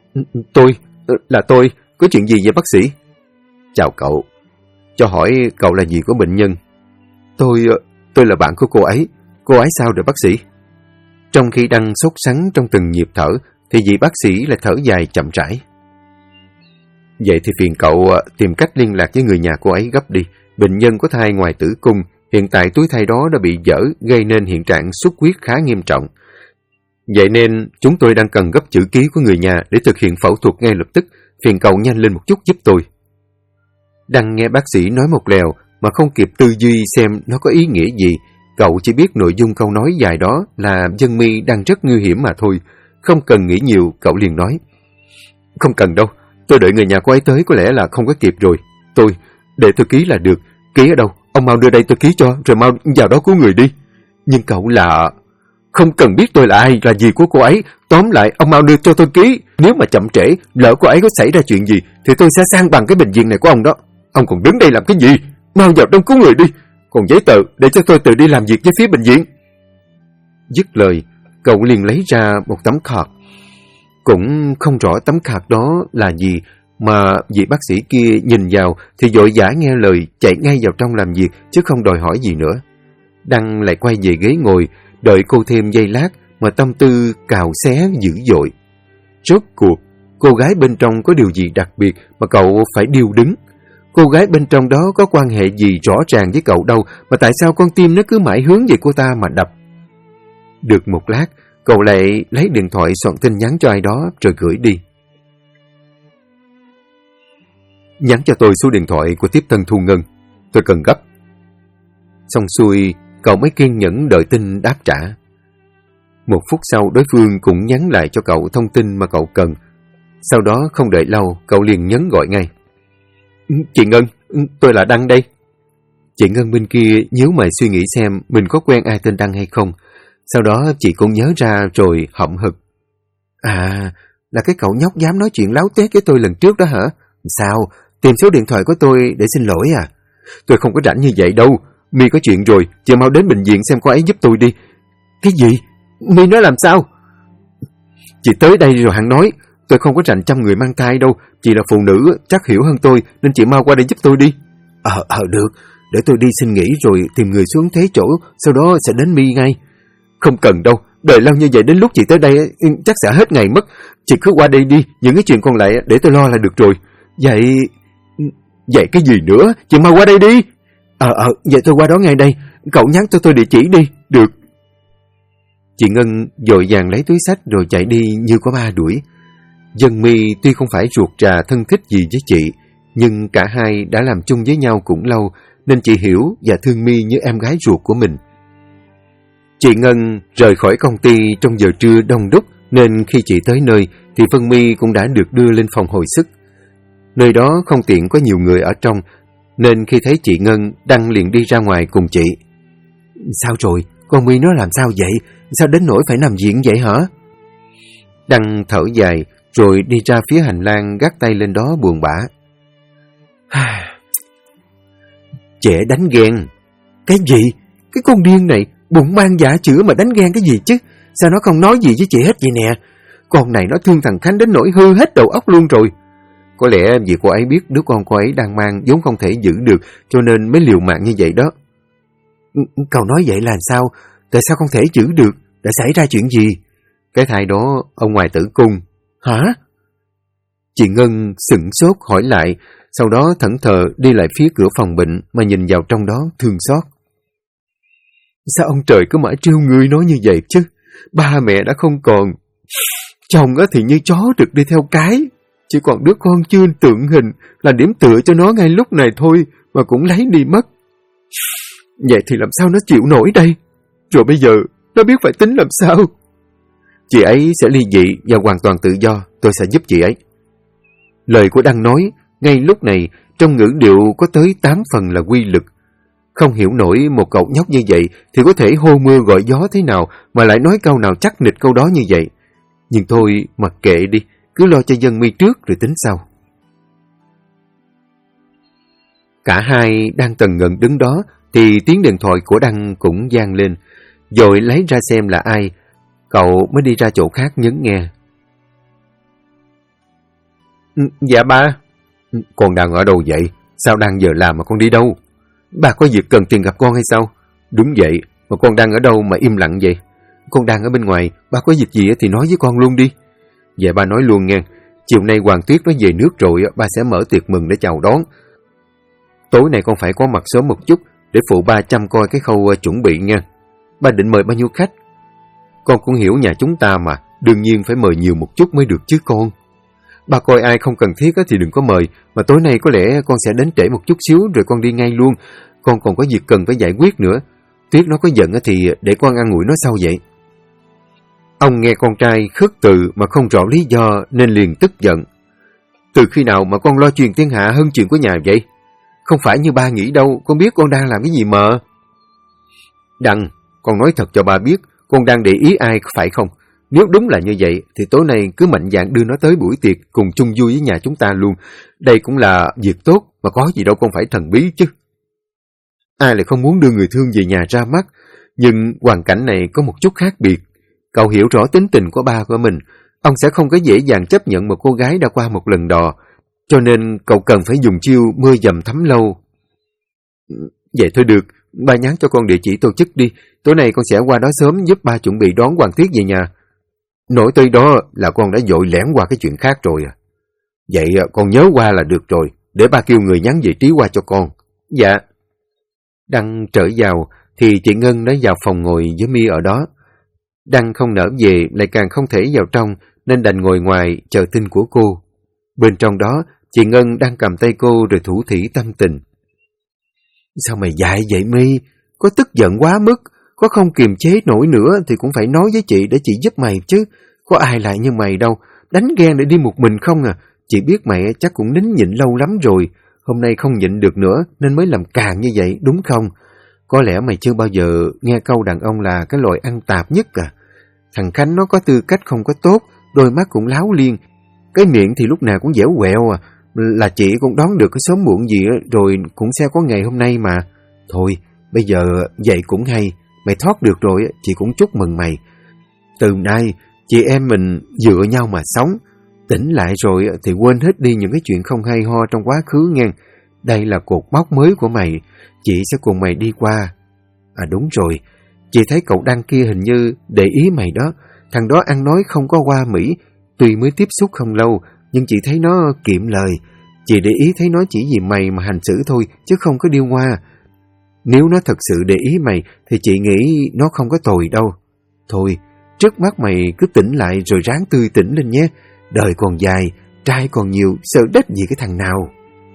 Tôi, có chuyện gì vậy bác sĩ? Chào cậu. Cho hỏi cậu là gì của bệnh nhân? Tôi là bạn của cô ấy. Cô ấy sao rồi bác sĩ? Trong khi Đăng sốt sắng trong từng nhịp thở thì vị bác sĩ lại thở dài chậm rãi. Vậy thì phiền cậu tìm cách liên lạc với người nhà cô ấy gấp đi. Bệnh nhân có thai ngoài tử cung, hiện tại túi thai đó đã bị vỡ, gây nên hiện trạng xuất huyết khá nghiêm trọng. Vậy nên chúng tôi đang cần gấp chữ ký của người nhà để thực hiện phẫu thuật ngay lập tức. Phiền cậu nhanh lên một chút giúp tôi. Đăng nghe bác sĩ nói một lèo mà không kịp tư duy xem nó có ý nghĩa gì. Cậu chỉ biết nội dung câu nói dài đó là Dân Mi đang rất nguy hiểm mà thôi. Không cần nghĩ nhiều, cậu liền nói: Không cần đâu, tôi đợi người nhà cô ấy tới có lẽ là không có kịp rồi. Để tôi ký là được. Ký ở đâu? Ông mau đưa đây tôi ký cho, rồi mau vào đó cứu người đi. Nhưng cậu là... Không cần biết tôi là ai, là gì của cô ấy. Tóm lại, ông mau đưa cho tôi ký. Nếu mà chậm trễ, lỡ cô ấy có xảy ra chuyện gì, thì tôi sẽ sang bằng cái bệnh viện này của ông đó. Ông còn đứng đây làm cái gì? Mau vào trong cứu người đi. Còn giấy tờ, để cho tôi tự đi làm việc với phía bệnh viện. Dứt lời, cậu liền lấy ra một tấm card. Cũng không rõ tấm card đó là gì, mà vị bác sĩ kia nhìn vào thì vội vã nghe lời chạy ngay vào trong làm việc chứ không đòi hỏi gì nữa. Đăng lại quay về ghế ngồi, đợi cô thêm giây lát mà tâm tư cào xé dữ dội. Rốt cuộc, cô gái bên trong có điều gì đặc biệt mà cậu phải điêu đứng? Cô gái bên trong đó có quan hệ gì rõ ràng với cậu đâu mà tại sao con tim nó cứ mãi hướng về cô ta mà đập? Được một lát, cậu lại lấy điện thoại soạn tin nhắn cho ai đó rồi gửi đi. Nhắn cho tôi số điện thoại của tiếp tân Thu Ngân. Tôi cần gấp. Xong xuôi, cậu mới kiên nhẫn đợi tin đáp trả. Một phút sau, đối phương cũng nhắn lại cho cậu thông tin mà cậu cần. Sau đó không đợi lâu, cậu liền nhấn gọi ngay. Chị Ngân, tôi là Đăng đây. Chị Ngân bên kia nhíu mày suy nghĩ xem mình có quen ai tên Đăng hay không. Sau đó chị cũng nhớ ra rồi hậm hực. À, là cái cậu nhóc dám nói chuyện láo tuét với tôi lần trước đó hả? Sao? Tìm số điện thoại của tôi để xin lỗi à? Tôi không có rảnh như vậy đâu. My có chuyện rồi, chị mau đến bệnh viện xem cô ấy giúp tôi đi. Cái gì? My nói làm sao? Chị tới đây rồi hẳn nói. Tôi không có rảnh chăm người mang thai đâu. Chị là phụ nữ, chắc hiểu hơn tôi, nên chị mau qua đây giúp tôi đi. Được. Để tôi đi xin nghỉ rồi tìm người xuống thế chỗ, sau đó sẽ đến My ngay. Không cần đâu. Đợi lâu như vậy đến lúc chị tới đây chắc sẽ hết ngày mất. Chị cứ qua đây đi, những cái chuyện còn lại để tôi lo là được rồi. Vậy cái gì nữa? Chị mau qua đây đi. Vậy tôi qua đó ngay đây. Cậu nhắn cho tôi địa chỉ đi. Được. Chị Ngân vội vàng lấy túi xách rồi chạy đi như có ma đuổi. Dân My tuy không phải ruột rà thân thích gì với chị, nhưng cả hai đã làm chung với nhau cũng lâu, nên chị hiểu và thương My như em gái ruột của mình. Chị Ngân rời khỏi công ty trong giờ trưa đông đúc, nên khi chị tới nơi thì Vân My cũng đã được đưa lên phòng hồi sức. Nơi đó không tiện có nhiều người ở trong, nên khi thấy chị Ngân, Đăng liền đi ra ngoài cùng chị. Sao rồi? Con My nó làm sao vậy? Sao đến nỗi phải nằm viện vậy hả? Đăng thở dài rồi đi ra phía hành lang gác tay lên đó buồn bã. Trẻ đánh ghen. Cái gì? Cái con điên này bụng mang dạ chữa mà đánh ghen cái gì chứ? Sao nó không nói gì với chị hết vậy nè? Con này nó thương thằng Khánh đến nỗi hư hết đầu óc luôn rồi. Có lẽ vì cô ấy biết đứa con cô ấy đang mang vốn không thể giữ được, cho nên mới liều mạng như vậy đó. Cậu nói vậy là sao? Tại sao không thể giữ được? Đã xảy ra chuyện gì? Cái thai đó ở ngoài tử cung. Hả? Chị Ngân sửng sốt hỏi lại, sau đó thẫn thờ đi lại phía cửa phòng bệnh mà nhìn vào trong đó thương xót. Sao ông trời cứ mãi trêu người nói như vậy chứ? Ba mẹ đã không còn, chồng thì như chó rực đi theo cái, chỉ còn đứa con chưa tượng hình là điểm tựa cho nó ngay lúc này thôi mà cũng lấy đi mất. Vậy thì làm sao nó chịu nổi đây? Rồi bây giờ nó biết phải tính làm sao? Chị ấy sẽ ly dị và hoàn toàn tự do, tôi sẽ giúp chị ấy. Lời của Đăng nói ngay lúc này trong ngữ điệu có tới 8 phần là quy lực. Không hiểu nổi một cậu nhóc như vậy thì có thể hô mưa gọi gió thế nào mà lại nói câu nào chắc nịch câu đó như vậy. Nhưng thôi mặc kệ đi, cứ lo cho dân mi trước rồi tính sau. Cả hai đang tần ngần đứng đó thì tiếng điện thoại của Đăng cũng vang lên. Rồi lấy ra xem là ai, cậu mới đi ra chỗ khác nhấn nghe. Dạ ba. Con đang ở đâu vậy? Sao đang giờ làm mà con đi đâu? Ba có việc cần tiền gặp con hay sao? Đúng vậy, mà con đang ở đâu mà im lặng vậy? Con đang ở bên ngoài, ba có việc gì thì nói với con luôn đi. Dạ ba nói luôn nghe, chiều nay Hoàng Tuyết nó về nước rồi, ba sẽ mở tiệc mừng để chào đón. Tối nay con phải có mặt sớm một chút để phụ ba chăm coi cái khâu chuẩn bị nha. Ba định mời bao nhiêu khách? Con cũng hiểu nhà chúng ta mà, đương nhiên phải mời nhiều một chút mới được chứ con. Ba coi ai không cần thiết thì đừng có mời, mà tối nay có lẽ con sẽ đến trễ một chút xíu rồi con đi ngay luôn. Con còn có việc cần phải giải quyết nữa. Tuyết nó có giận thì để con ăn ủi nó sau vậy. Ông nghe con trai khước từ mà không rõ lý do nên liền tức giận. Từ khi nào mà con lo chuyện thiên hạ hơn chuyện của nhà vậy? Không phải như ba nghĩ đâu, con biết con đang làm cái gì mà. Đăng, con nói thật cho ba biết, con đang để ý ai phải không? Nếu đúng là như vậy thì tối nay cứ mạnh dạn đưa nó tới buổi tiệc cùng chung vui với nhà chúng ta luôn. Đây cũng là việc tốt mà có gì đâu con phải thần bí chứ. Ai lại không muốn đưa người thương về nhà ra mắt, nhưng hoàn cảnh này có một chút khác biệt. Cậu hiểu rõ tính tình của ba của mình, ông sẽ không có dễ dàng chấp nhận một cô gái đã qua một lần đò, cho nên cậu cần phải dùng chiêu mưa dầm thấm lâu. Vậy thôi được, ba nhắn cho con địa chỉ tổ chức đi, tối nay con sẽ qua đó sớm giúp ba chuẩn bị đón Hoàng Tuyết về nhà. Nói tới đó là con đã vội lẻn qua cái chuyện khác rồi à. Vậy con nhớ qua là được rồi, để ba kêu người nhắn vị trí qua cho con. Dạ. Đăng trở vào thì chị Ngân đã vào phòng ngồi với Mi ở đó. Đăng không nỡ về lại càng không thể vào trong nên đành ngồi ngoài chờ tin của cô. Bên trong đó chị Ngân đang cầm tay cô rồi thủ thỉ tâm tình. Sao mày dại vậy Mi? Có tức giận quá mức, có không kiềm chế nổi nữa thì cũng phải nói với chị để chị giúp mày chứ. Có ai lại như mày đâu, đánh ghen để đi một mình không à. Chị biết mày chắc cũng nín nhịn lâu lắm rồi, hôm nay không nhịn được nữa nên mới làm càng như vậy, đúng không? Có lẽ mày chưa bao giờ nghe câu đàn ông là cái loại ăn tạp nhất à. Thằng Khánh nó có tư cách không có tốt, đôi mắt cũng láo liên, cái miệng thì lúc nào cũng dẻo quẹo à. Là chị cũng đoán được cái sớm muộn gì rồi cũng sẽ có ngày hôm nay mà. Thôi, bây giờ vậy cũng hay, mày thoát được rồi, chị cũng chúc mừng mày. Từ nay, chị em mình dựa nhau mà sống. Tỉnh lại rồi thì quên hết đi những cái chuyện không hay ho trong quá khứ nghe. Đây là cột mốc mới của mày, chị sẽ cùng mày đi qua. À đúng rồi, chị thấy cậu Đăng kia hình như để ý mày đó. Thằng đó ăn nói không có qua Mỹ, tuy mới tiếp xúc không lâu, nhưng chị thấy nó kiệm lời. Chị để ý thấy nó chỉ vì mày mà hành xử thôi, chứ không có điêu ngoa. Nếu nó thật sự để ý mày, thì chị nghĩ nó không có tồi đâu. Thôi, trước mắt mày cứ tỉnh lại rồi ráng tươi tỉnh lên nhé. Đời còn dài, trai còn nhiều, sợ đếch gì cái thằng nào.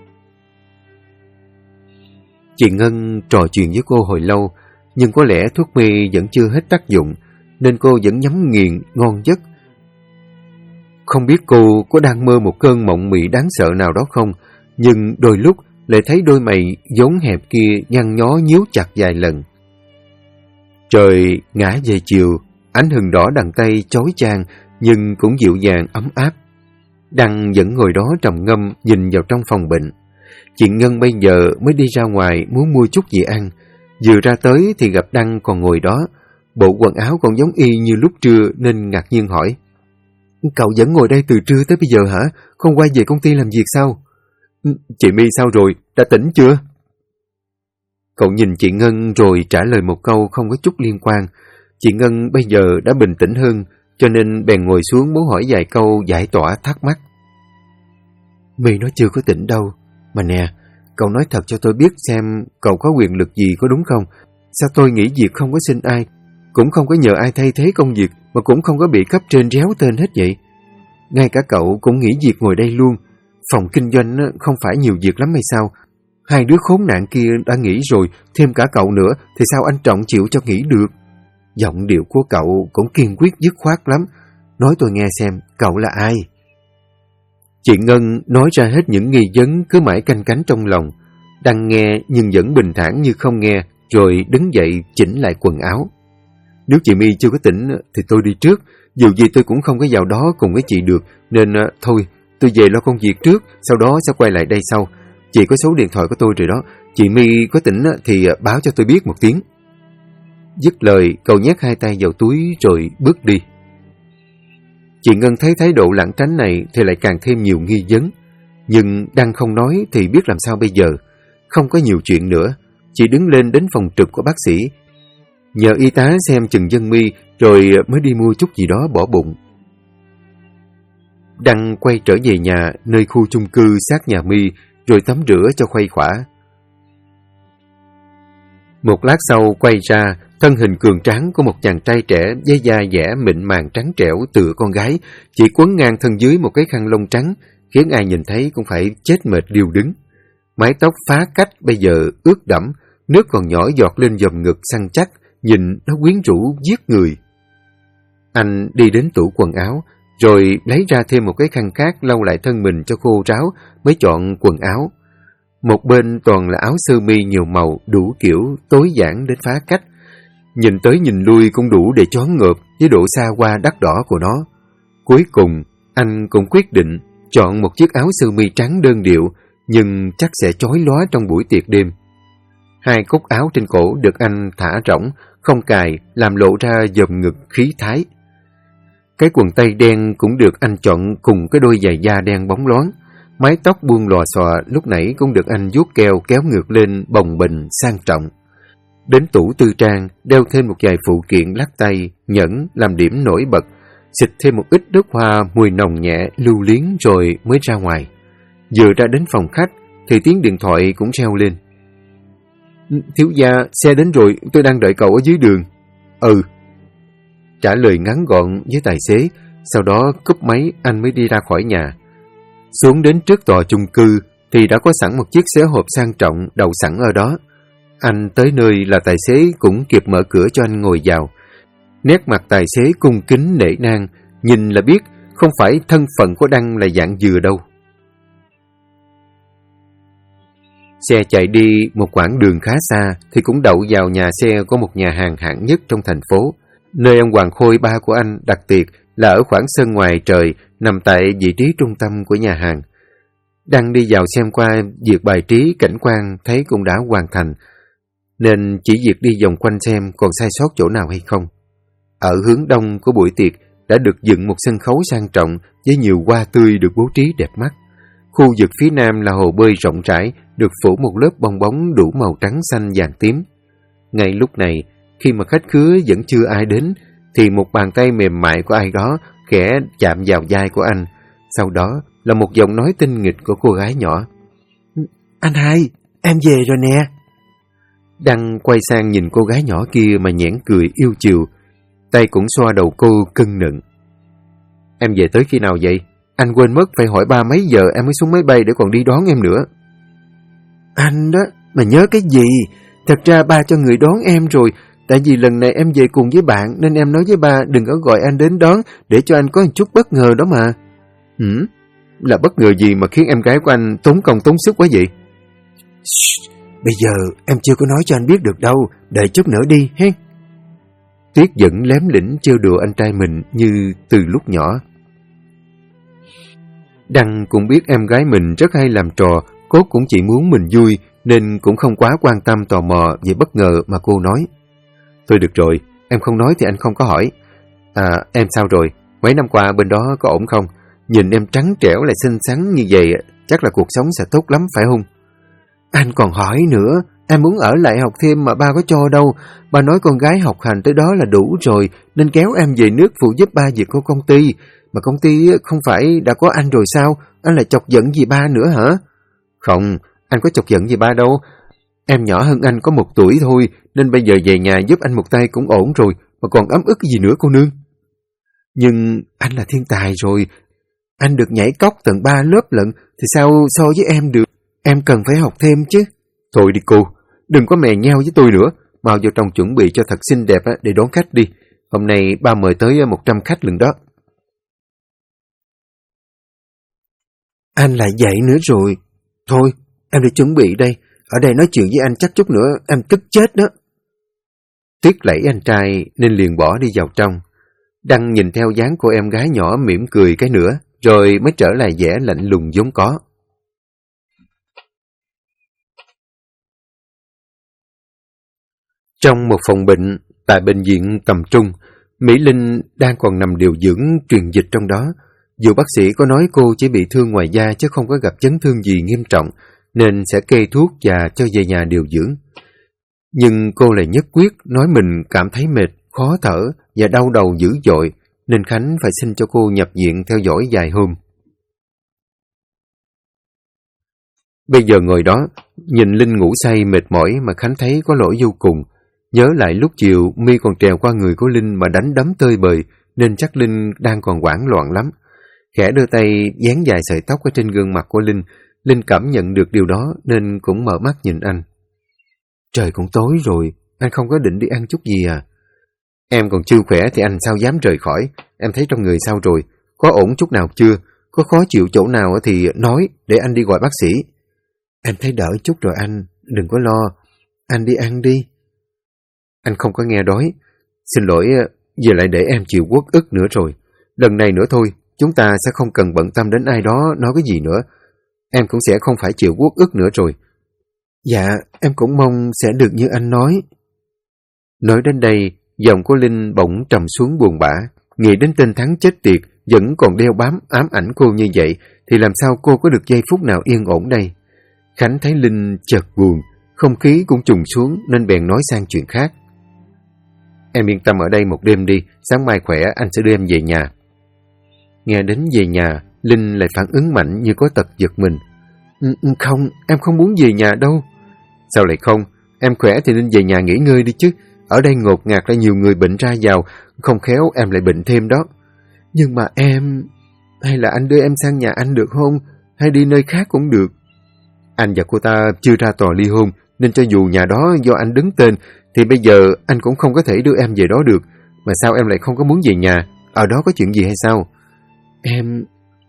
Chị Ngân trò chuyện với cô hồi lâu, nhưng có lẽ thuốc mê vẫn chưa hết tác dụng, nên cô vẫn nhắm nghiền ngon giấc. Không biết cô có đang mơ một cơn mộng mị đáng sợ nào đó không, nhưng đôi lúc lại thấy đôi mày vốn hẹp kia nhăn nhó nhíu chặt vài lần. Trời ngã về chiều, ánh hừng đỏ đằng Tây chói chang nhưng cũng dịu dàng ấm áp. Đăng vẫn ngồi đó trầm ngâm nhìn vào trong phòng bệnh. Chị Ngân bây giờ mới đi ra ngoài muốn mua chút gì ăn. Vừa ra tới thì gặp Đăng còn ngồi đó. Bộ quần áo còn giống y như lúc trưa nên ngạc nhiên hỏi. Cậu vẫn ngồi đây từ trưa tới bây giờ hả? Không quay về công ty làm việc sao? Chị My sao rồi? Đã tỉnh chưa? Cậu nhìn chị Ngân rồi trả lời một câu không có chút liên quan. Chị Ngân bây giờ đã bình tĩnh hơn, cho nên bèn ngồi xuống muốn hỏi vài câu giải tỏa thắc mắc. My nó chưa có tỉnh đâu. Mà nè, cậu nói thật cho tôi biết xem cậu có quyền lực gì có đúng không? Sao tôi nghỉ việc không có xin ai, cũng không có nhờ ai thay thế công việc, mà cũng không có bị cấp trên réo tên hết vậy? Ngay cả cậu cũng nghỉ việc ngồi đây luôn. Phòng kinh doanh không phải nhiều việc lắm hay sao? Hai đứa khốn nạn kia đã nghỉ rồi, thêm cả cậu nữa, thì sao anh Trọng chịu cho nghỉ được? Giọng điệu của cậu cũng kiên quyết dứt khoát lắm. Nói tôi nghe xem, cậu là ai? Chị Ngân nói ra hết những nghi vấn cứ mãi canh cánh trong lòng. Đang nghe nhưng vẫn bình thản như không nghe, rồi đứng dậy chỉnh lại quần áo. Nếu chị My chưa có tỉnh thì tôi đi trước. Dù gì tôi cũng không có vào đó cùng với chị được, nên thôi, tôi về lo công việc trước, sau đó sẽ quay lại đây sau. Chị có số điện thoại của tôi rồi đó. Chị My có tỉnh thì báo cho tôi biết một tiếng. Dứt lời, cậu nhét hai tay vào túi rồi bước đi. Chị Ngân thấy thái độ lảng tránh này thì lại càng thêm nhiều nghi vấn. Nhưng đang không nói thì biết làm sao bây giờ. Không có nhiều chuyện nữa. Chị đứng lên đến phòng trực của bác sĩ, nhờ y tá xem chừng Dân My, rồi mới đi mua chút gì đó bỏ bụng. Đăng quay trở về nhà nơi khu chung cư sát nhà My, rồi tắm rửa cho khuây khỏa. Một lát sau quay ra, thân hình cường tráng của một chàng trai trẻ với da dẻ mịn màng trắng trẻo tựa con gái, chỉ quấn ngang thân dưới một cái khăn lông trắng, khiến ai nhìn thấy cũng phải chết mệt điêu đứng. Mái tóc phá cách bây giờ ướt đẫm, nước còn nhỏ giọt lên vòm ngực săn chắc, nhìn nó quyến rũ giết người. Anh đi đến tủ quần áo, rồi lấy ra thêm một cái khăn khác lau lại thân mình cho khô ráo, mới chọn quần áo. Một bên toàn là áo sơ mi nhiều màu, đủ kiểu, tối giản đến phá cách. Nhìn tới nhìn lui cũng đủ để choáng ngợp với độ xa hoa đắt đỏ của nó. Cuối cùng, anh cũng quyết định chọn một chiếc áo sơ mi trắng đơn điệu, nhưng chắc sẽ chói lóa trong buổi tiệc đêm. Hai cúc áo trên cổ được anh thả rỗng, không cài, làm lộ ra vòm ngực khí thái. Cái quần tây đen cũng được anh chọn cùng cái đôi giày da đen bóng loáng. Mái tóc buông lòa xòa lúc nãy cũng được anh vuốt keo kéo ngược lên bồng bềnh sang trọng. Đến tủ tư trang, đeo thêm một vài phụ kiện lắc tay, nhẫn làm điểm nổi bật, xịt thêm một ít nước hoa mùi nồng nhẹ, lưu luyến rồi mới ra ngoài. Vừa ra đến phòng khách thì tiếng điện thoại cũng reo lên. Thiếu gia, xe đến rồi, tôi đang đợi cậu ở dưới đường. Ừ. Trả lời ngắn gọn với tài xế, sau đó cúp máy anh mới đi ra khỏi nhà. Xuống đến trước tòa chung cư thì đã có sẵn một chiếc xế hộp sang trọng đậu sẵn ở đó. Anh tới nơi là tài xế cũng kịp mở cửa cho anh ngồi vào. Nét mặt tài xế cung kính nể nang, nhìn là biết không phải thân phận của Đăng là dạng vừa đâu. Xe chạy đi một quãng đường khá xa thì cũng đậu vào nhà xe của một nhà hàng hạng nhất trong thành phố, nơi ông Hoàng Khôi ba của anh đặt tiệc là ở khoảng sân ngoài trời, nằm tại vị trí trung tâm của nhà hàng. Đăng đi vào xem qua việc bài trí cảnh quan thấy cũng đã hoàn thành, nên chỉ việc đi vòng quanh xem còn sai sót chỗ nào hay không. Ở hướng đông của buổi tiệc đã được dựng một sân khấu sang trọng với nhiều hoa tươi được bố trí đẹp mắt. Khu vực phía nam là hồ bơi rộng rãi, được phủ một lớp bong bóng đủ màu trắng xanh vàng tím. Ngay lúc này, khi mà khách khứa vẫn chưa ai đến, thì một bàn tay mềm mại của ai đó khẽ chạm vào vai của anh. Sau đó là một giọng nói tinh nghịch của cô gái nhỏ. Anh hai, em về rồi nè. Đăng quay sang nhìn cô gái nhỏ kia mà nhoẻn cười yêu chiều, tay cũng xoa đầu cô cưng nựng. Em về tới khi nào vậy? Anh quên mất phải hỏi ba mấy giờ em mới xuống máy bay để còn đi đón em nữa. Anh đó, mà nhớ cái gì? Thật ra ba cho người đón em rồi. Tại vì lần này em về cùng với bạn nên em nói với ba đừng có gọi anh đến đón để cho anh có một chút bất ngờ đó mà. Là bất ngờ gì mà khiến em gái của anh tốn công tốn sức quá vậy? Bây giờ em chưa có nói cho anh biết được đâu, đợi chút nữa đi hen. Tuyết vẫn lém lĩnh trêu đùa anh trai mình như từ lúc nhỏ. Đăng cũng biết em gái mình rất hay làm trò, cốt cũng chỉ muốn mình vui nên cũng không quá quan tâm tò mò về bất ngờ mà cô nói. Thôi được rồi, em không nói thì anh không có hỏi. Em sao rồi? Mấy năm qua bên đó có ổn không? Nhìn em trắng trẻo lại xinh xắn như vậy, chắc là cuộc sống sẽ tốt lắm phải không? Anh còn hỏi nữa, em muốn ở lại học thêm mà ba có cho đâu. Ba nói con gái học hành tới đó là đủ rồi, nên kéo em về nước phụ giúp ba việc của công ty. Mà công ty không phải đã có anh rồi sao? Anh lại chọc giận gì ba nữa hả? Không, anh có chọc giận gì ba đâu. Em nhỏ hơn anh có 1 tuổi thôi, nên bây giờ về nhà giúp anh một tay cũng ổn rồi, mà còn ấm ức cái gì nữa cô nương. Nhưng anh là thiên tài rồi, anh được nhảy cóc tận 3 lớp lận, thì sao so với em được, em cần phải học thêm chứ. Thôi đi cô, đừng có mè nheo với tôi nữa, mau vô trong chuẩn bị cho thật xinh đẹp để đón khách đi. Hôm nay ba mời tới 100 khách lần đó. Anh lại dậy nữa rồi. Thôi, em đi chuẩn bị đây, ở đây nói chuyện với anh chắc chút nữa em tức chết đó. Tuyết lẫy anh trai nên liền bỏ đi vào trong. Đăng nhìn theo dáng cô em gái nhỏ mỉm cười cái nữa, rồi mới trở lại vẻ lạnh lùng vốn có. Trong một phòng bệnh tại bệnh viện tầm trung, Mỹ Linh đang còn nằm điều dưỡng truyền dịch trong đó. Dù bác sĩ có nói cô chỉ bị thương ngoài da chứ không có gặp chấn thương gì nghiêm trọng, nên sẽ kê thuốc và cho về nhà điều dưỡng. Nhưng cô lại nhất quyết nói mình cảm thấy mệt, khó thở và đau đầu dữ dội, nên Khánh phải xin cho cô nhập viện theo dõi vài hôm. Bây giờ ngồi đó, nhìn Linh ngủ say mệt mỏi mà Khánh thấy có lỗi vô cùng. Nhớ lại lúc chiều My còn trèo qua người của Linh mà đánh đấm tơi bời, nên chắc Linh đang còn hoảng loạn lắm. Khẽ đưa tay dán dài sợi tóc ở trên gương mặt của Linh. Linh cảm nhận được điều đó nên cũng mở mắt nhìn anh. Trời cũng tối rồi, anh không có định đi ăn chút gì à? Em còn chưa khỏe thì anh sao dám rời khỏi. Em thấy trong người sao rồi? Có ổn chút nào chưa? Có khó chịu chỗ nào thì nói để anh đi gọi bác sĩ. Em thấy đỡ chút rồi anh, đừng có lo. Anh đi ăn đi. Anh không có nghe đói. Xin lỗi, giờ lại để em chịu uất ức nữa rồi. Lần này nữa thôi, chúng ta sẽ không cần bận tâm đến ai đó nói cái gì nữa. Em cũng sẽ không phải chịu uất ức nữa rồi. Dạ, em cũng mong sẽ được như anh nói. Nói đến đây, giọng của Linh bỗng trầm xuống buồn bã. Nghĩ đến tên Thắng chết tiệt, vẫn còn đeo bám ám ảnh cô như vậy, thì làm sao cô có được giây phút nào yên ổn đây? Khánh thấy Linh chợt buồn, không khí cũng trùng xuống nên bèn nói sang chuyện khác. Em yên tâm ở đây một đêm đi, sáng mai khỏe anh sẽ đưa em về nhà. Nghe đến về nhà, Linh lại phản ứng mạnh như có tật giật mình. Không, em không muốn về nhà đâu. Sao lại không? Em khỏe thì nên về nhà nghỉ ngơi đi chứ. Ở đây ngột ngạt ra nhiều người bệnh ra vào, không khéo em lại bệnh thêm đó. Nhưng mà em... Hay là anh đưa em sang nhà anh được không? Hay đi nơi khác cũng được. Anh và cô ta chưa ra tòa ly hôn, nên cho dù nhà đó do anh đứng tên, thì bây giờ anh cũng không có thể đưa em về đó được. Mà sao em lại không có muốn về nhà? Ở đó có chuyện gì hay sao? Em...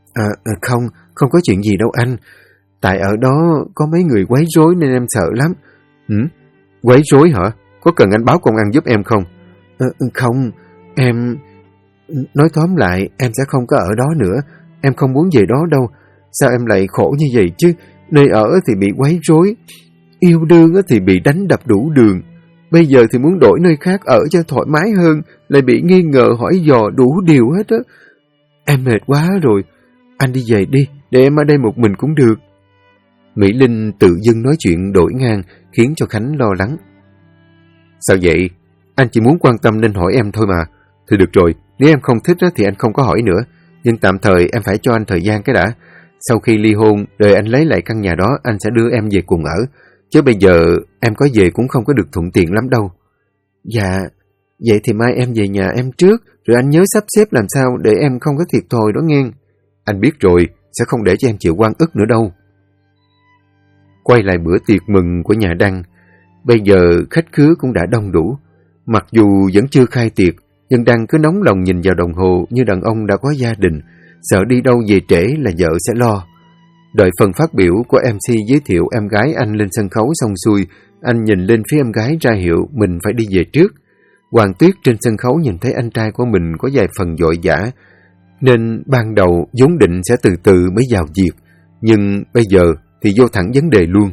không có chuyện gì đâu anh. Tại ở đó có mấy người quấy rối nên em sợ lắm. Quấy rối hả? Có cần anh báo công an giúp em không? Không, em... Nói tóm lại, em sẽ không có ở đó nữa. Em không muốn về đó đâu. Sao em lại khổ như vậy chứ? Nơi ở thì bị quấy rối, yêu đương thì bị đánh đập đủ đường. Bây giờ thì muốn đổi nơi khác ở cho thoải mái hơn, lại bị nghi ngờ hỏi dò đủ điều hết á. Em mệt quá rồi. Anh đi về đi, để em ở đây một mình cũng được. Mỹ Linh tự dưng nói chuyện đổi ngang, khiến cho Khánh lo lắng. Sao vậy? Anh chỉ muốn quan tâm nên hỏi em thôi mà. Thì được rồi, nếu em không thích thì anh không có hỏi nữa. Nhưng tạm thời em phải cho anh thời gian cái đã. Sau khi ly hôn, rồi anh lấy lại căn nhà đó, anh sẽ đưa em về cùng ở. Chứ bây giờ em có về cũng không có được thuận tiện lắm đâu. Dạ, vậy thì mai em về nhà em trước, rồi anh nhớ sắp xếp làm sao để em không có thiệt thòi đó nghe. Anh biết rồi, sẽ không để cho em chịu oan ức nữa đâu. Quay lại bữa tiệc mừng của nhà Đăng. Bây giờ khách khứa cũng đã đông đủ. Mặc dù vẫn chưa khai tiệc, nhưng Đăng cứ nóng lòng nhìn vào đồng hồ như đàn ông đã có gia đình, sợ đi đâu về trễ là vợ sẽ lo. Đợi phần phát biểu của MC giới thiệu em gái anh lên sân khấu xong xuôi, anh nhìn lên phía em gái ra hiệu mình phải đi về trước. Hoàng Tuyết trên sân khấu nhìn thấy anh trai của mình có vài phần vội vã, nên ban đầu vốn định sẽ từ từ mới vào việc, nhưng bây giờ thì vô thẳng vấn đề luôn.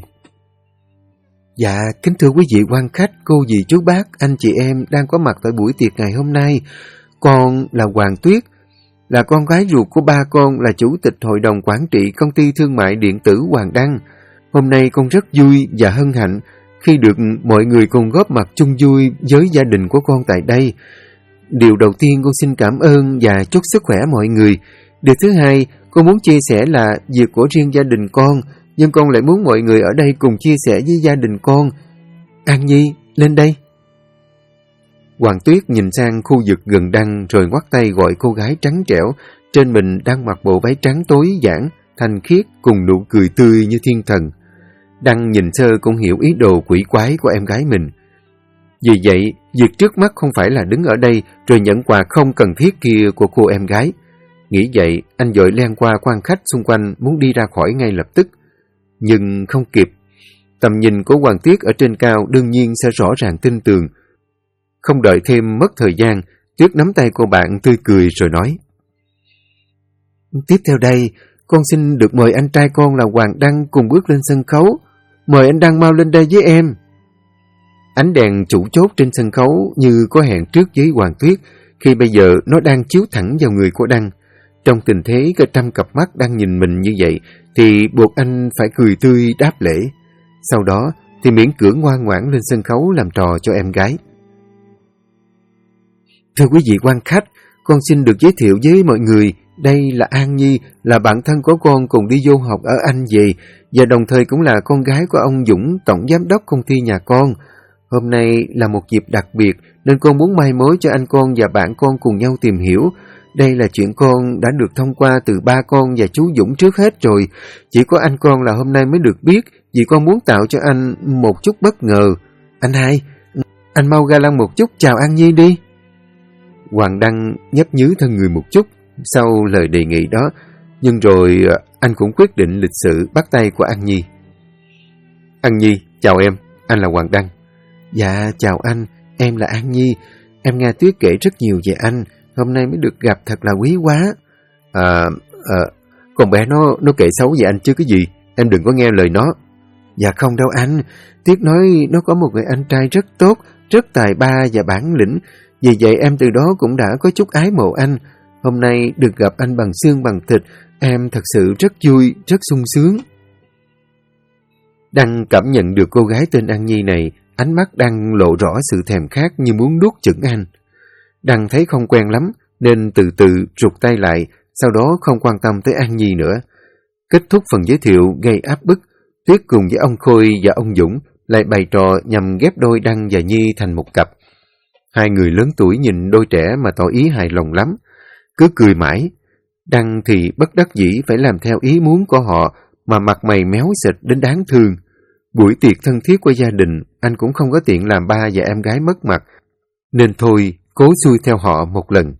Dạ, kính thưa quý vị quan khách, cô dì chú bác, anh chị em đang có mặt tại buổi tiệc ngày hôm nay. Con là Hoàng Tuyết, là con gái ruột của ba con, là chủ tịch hội đồng quản trị công ty thương mại điện tử Hoàng Đăng. Hôm nay con rất vui và hân hạnh khi được mọi người cùng góp mặt chung vui với gia đình của con tại đây. Điều đầu tiên con xin cảm ơn và chúc sức khỏe mọi người. Điều thứ hai, con muốn chia sẻ là việc của riêng gia đình con nhưng con lại muốn mọi người ở đây cùng chia sẻ với gia đình con. An Nhi, lên đây. Hoàng Tuyết nhìn sang khu vực gần Đăng rồi ngoắt tay gọi cô gái trắng trẻo, trên mình đang mặc bộ váy trắng tối giản, thanh khiết cùng nụ cười tươi như thiên thần. Đăng nhìn sơ cũng hiểu ý đồ quỷ quái của em gái mình. Vì vậy, việc trước mắt không phải là đứng ở đây rồi nhận quà không cần thiết kia của cô em gái. Nghĩ vậy, anh vội len qua quan khách xung quanh muốn đi ra khỏi ngay lập tức. Nhưng không kịp. Tầm nhìn của Hoàng Tuyết ở trên cao đương nhiên sẽ rõ ràng tin tường. Không đợi thêm mất thời gian, Tuyết nắm tay cô bạn tươi cười rồi nói: Tiếp theo đây, con xin được mời anh trai con là Hoàng Đăng cùng bước lên sân khấu. Mời anh Đăng mau lên đây với em. Ánh đèn chủ chốt trên sân khấu như có hẹn trước với Hoàng Tuyết, khi bây giờ nó đang chiếu thẳng vào người của Đăng. Trong tình thế cả trăm cặp mắt đang nhìn mình như vậy, thì buộc anh phải cười tươi đáp lễ. Sau đó thì miễn cưỡng ngoan ngoãn lên sân khấu làm trò cho em gái. Thưa quý vị quan khách, con xin được giới thiệu với mọi người, đây là An Nhi, là bạn thân của con cùng đi du học ở Anh về, và đồng thời cũng là con gái của ông Dũng, tổng giám đốc công ty nhà con. Hôm nay là một dịp đặc biệt, nên con muốn mai mối cho anh con và bạn con cùng nhau tìm hiểu. Đây là chuyện con đã được thông qua từ ba con và chú Dũng trước hết rồi. Chỉ có anh con là hôm nay mới được biết, vì con muốn tạo cho anh một chút bất ngờ. Anh hai, anh mau ga lăng một chút chào An Nhi đi. Hoàng Đăng nhấp nhứ thân người một chút sau lời đề nghị đó, nhưng rồi anh cũng quyết định lịch sự bắt tay của An Nhi. An Nhi, chào em, anh là Hoàng Đăng. Dạ, chào anh, em là An Nhi. Em nghe Tuyết kể rất nhiều về anh, hôm nay mới được gặp thật là quý quá. Con bé nó kể xấu về anh chứ cái gì, em đừng có nghe lời nó. Dạ không đâu anh, Tuyết nói nó có một người anh trai rất tốt, rất tài ba và bản lĩnh. Vì vậy em từ đó cũng đã có chút ái mộ anh. Hôm nay được gặp anh bằng xương bằng thịt, em thật sự rất vui, rất sung sướng. Đăng cảm nhận được cô gái tên An Nhi này, ánh mắt đang lộ rõ sự thèm khát như muốn nuốt chửng anh. Đăng thấy không quen lắm, nên từ từ rụt tay lại, sau đó không quan tâm tới An Nhi nữa. Kết thúc phần giới thiệu gây áp bức, Tuyết cùng với ông Khôi và ông Dũng lại bày trò nhằm ghép đôi Đăng và Nhi thành một cặp. Hai người lớn tuổi nhìn đôi trẻ mà tỏ ý hài lòng lắm, cứ cười mãi. Đăng thì bất đắc dĩ phải làm theo ý muốn của họ mà mặt mày méo xịt đến đáng thương. Buổi tiệc thân thiết của gia đình, anh cũng không có tiện làm ba và em gái mất mặt, nên thôi cố xuôi theo họ một lần.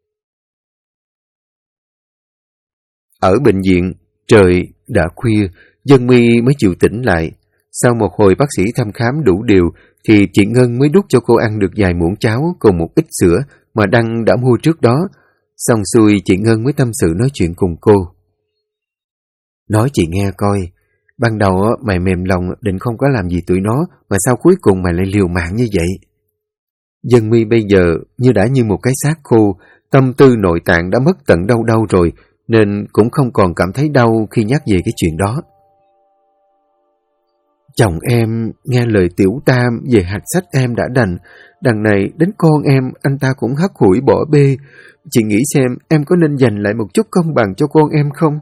Ở bệnh viện, trời đã khuya, Dân My mới chịu tỉnh lại. Sau một hồi bác sĩ thăm khám đủ điều, thì chị Ngân mới đút cho cô ăn được vài muỗng cháo cùng một ít sữa mà Đăng đã mua trước đó. Xong xuôi chị Ngân mới tâm sự nói chuyện cùng cô. Nói chị nghe coi, ban đầu mày mềm lòng định không có làm gì tụi nó, mà sao cuối cùng mày lại liều mạng như vậy? Dân My bây giờ như một cái xác khô, tâm tư nội tạng đã mất tận đâu rồi, nên cũng không còn cảm thấy đau khi nhắc về cái chuyện đó. Chồng em nghe lời tiểu tam về hạch sách em đã đành, đằng này đến con em anh ta cũng hất hủi bỏ bê. Chị nghĩ xem em có nên dành lại một chút công bằng cho con em không?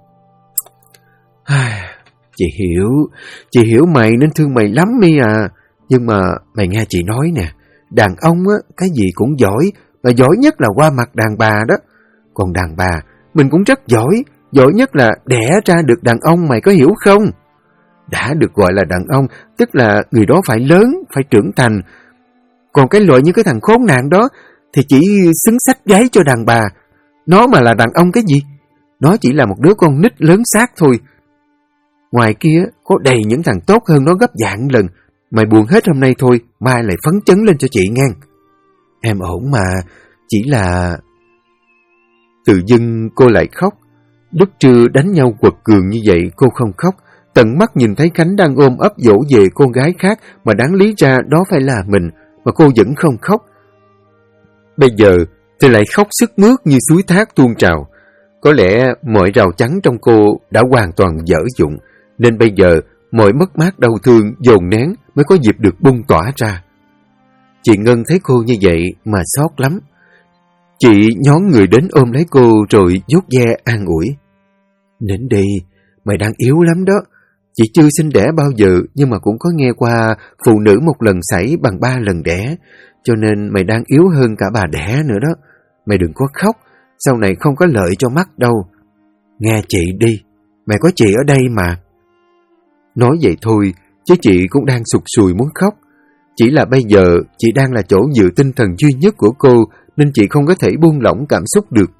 Chị hiểu mày nên thương mày lắm My à. Nhưng mà mày nghe chị nói nè, đàn ông cái gì cũng giỏi, mà giỏi nhất là qua mặt đàn bà đó. Còn đàn bà, mình cũng rất giỏi nhất là đẻ ra được đàn ông, mày có hiểu không? Đã được gọi là đàn ông, tức là người đó phải lớn, phải trưởng thành. Còn cái loại như cái thằng khốn nạn đó thì chỉ xứng xách gái cho đàn bà. Nó mà là đàn ông cái gì? Nó chỉ là một đứa con nít lớn xác thôi. Ngoài kia có đầy những thằng tốt hơn nó gấp vạn lần. Mày buồn hết hôm nay thôi, mai lại phấn chấn lên cho chị ngang. Em ổn mà, chỉ là... Tự dưng cô lại khóc. Lúc trưa đánh nhau quật cường như vậy cô không khóc. Tận mắt nhìn thấy Khánh đang ôm ấp dỗ về con gái khác mà đáng lý ra đó phải là mình, mà cô vẫn không khóc. Bây giờ thì lại khóc sức mướt như suối thác tuôn trào. Có lẽ mọi rào chắn trong cô đã hoàn toàn dở dụng, nên bây giờ mọi mất mát đau thương dồn nén mới có dịp được bung tỏa ra. Chị Ngân thấy cô như vậy mà xót lắm. Chị nhón người đến ôm lấy cô rồi vuốt ve an ủi. Nín đi, mày đang yếu lắm đó. Chị chưa sinh đẻ bao giờ, nhưng mà cũng có nghe qua phụ nữ một lần sảy bằng 3 lần đẻ, cho nên mày đang yếu hơn cả bà đẻ nữa đó. Mày đừng có khóc, sau này không có lợi cho mắt đâu. Nghe chị đi, mày có chị ở đây mà. Nói vậy thôi, chứ chị cũng đang sụt sùi muốn khóc. Chỉ là bây giờ chị đang là chỗ dựa tinh thần duy nhất của cô, nên chị không có thể buông lỏng cảm xúc được.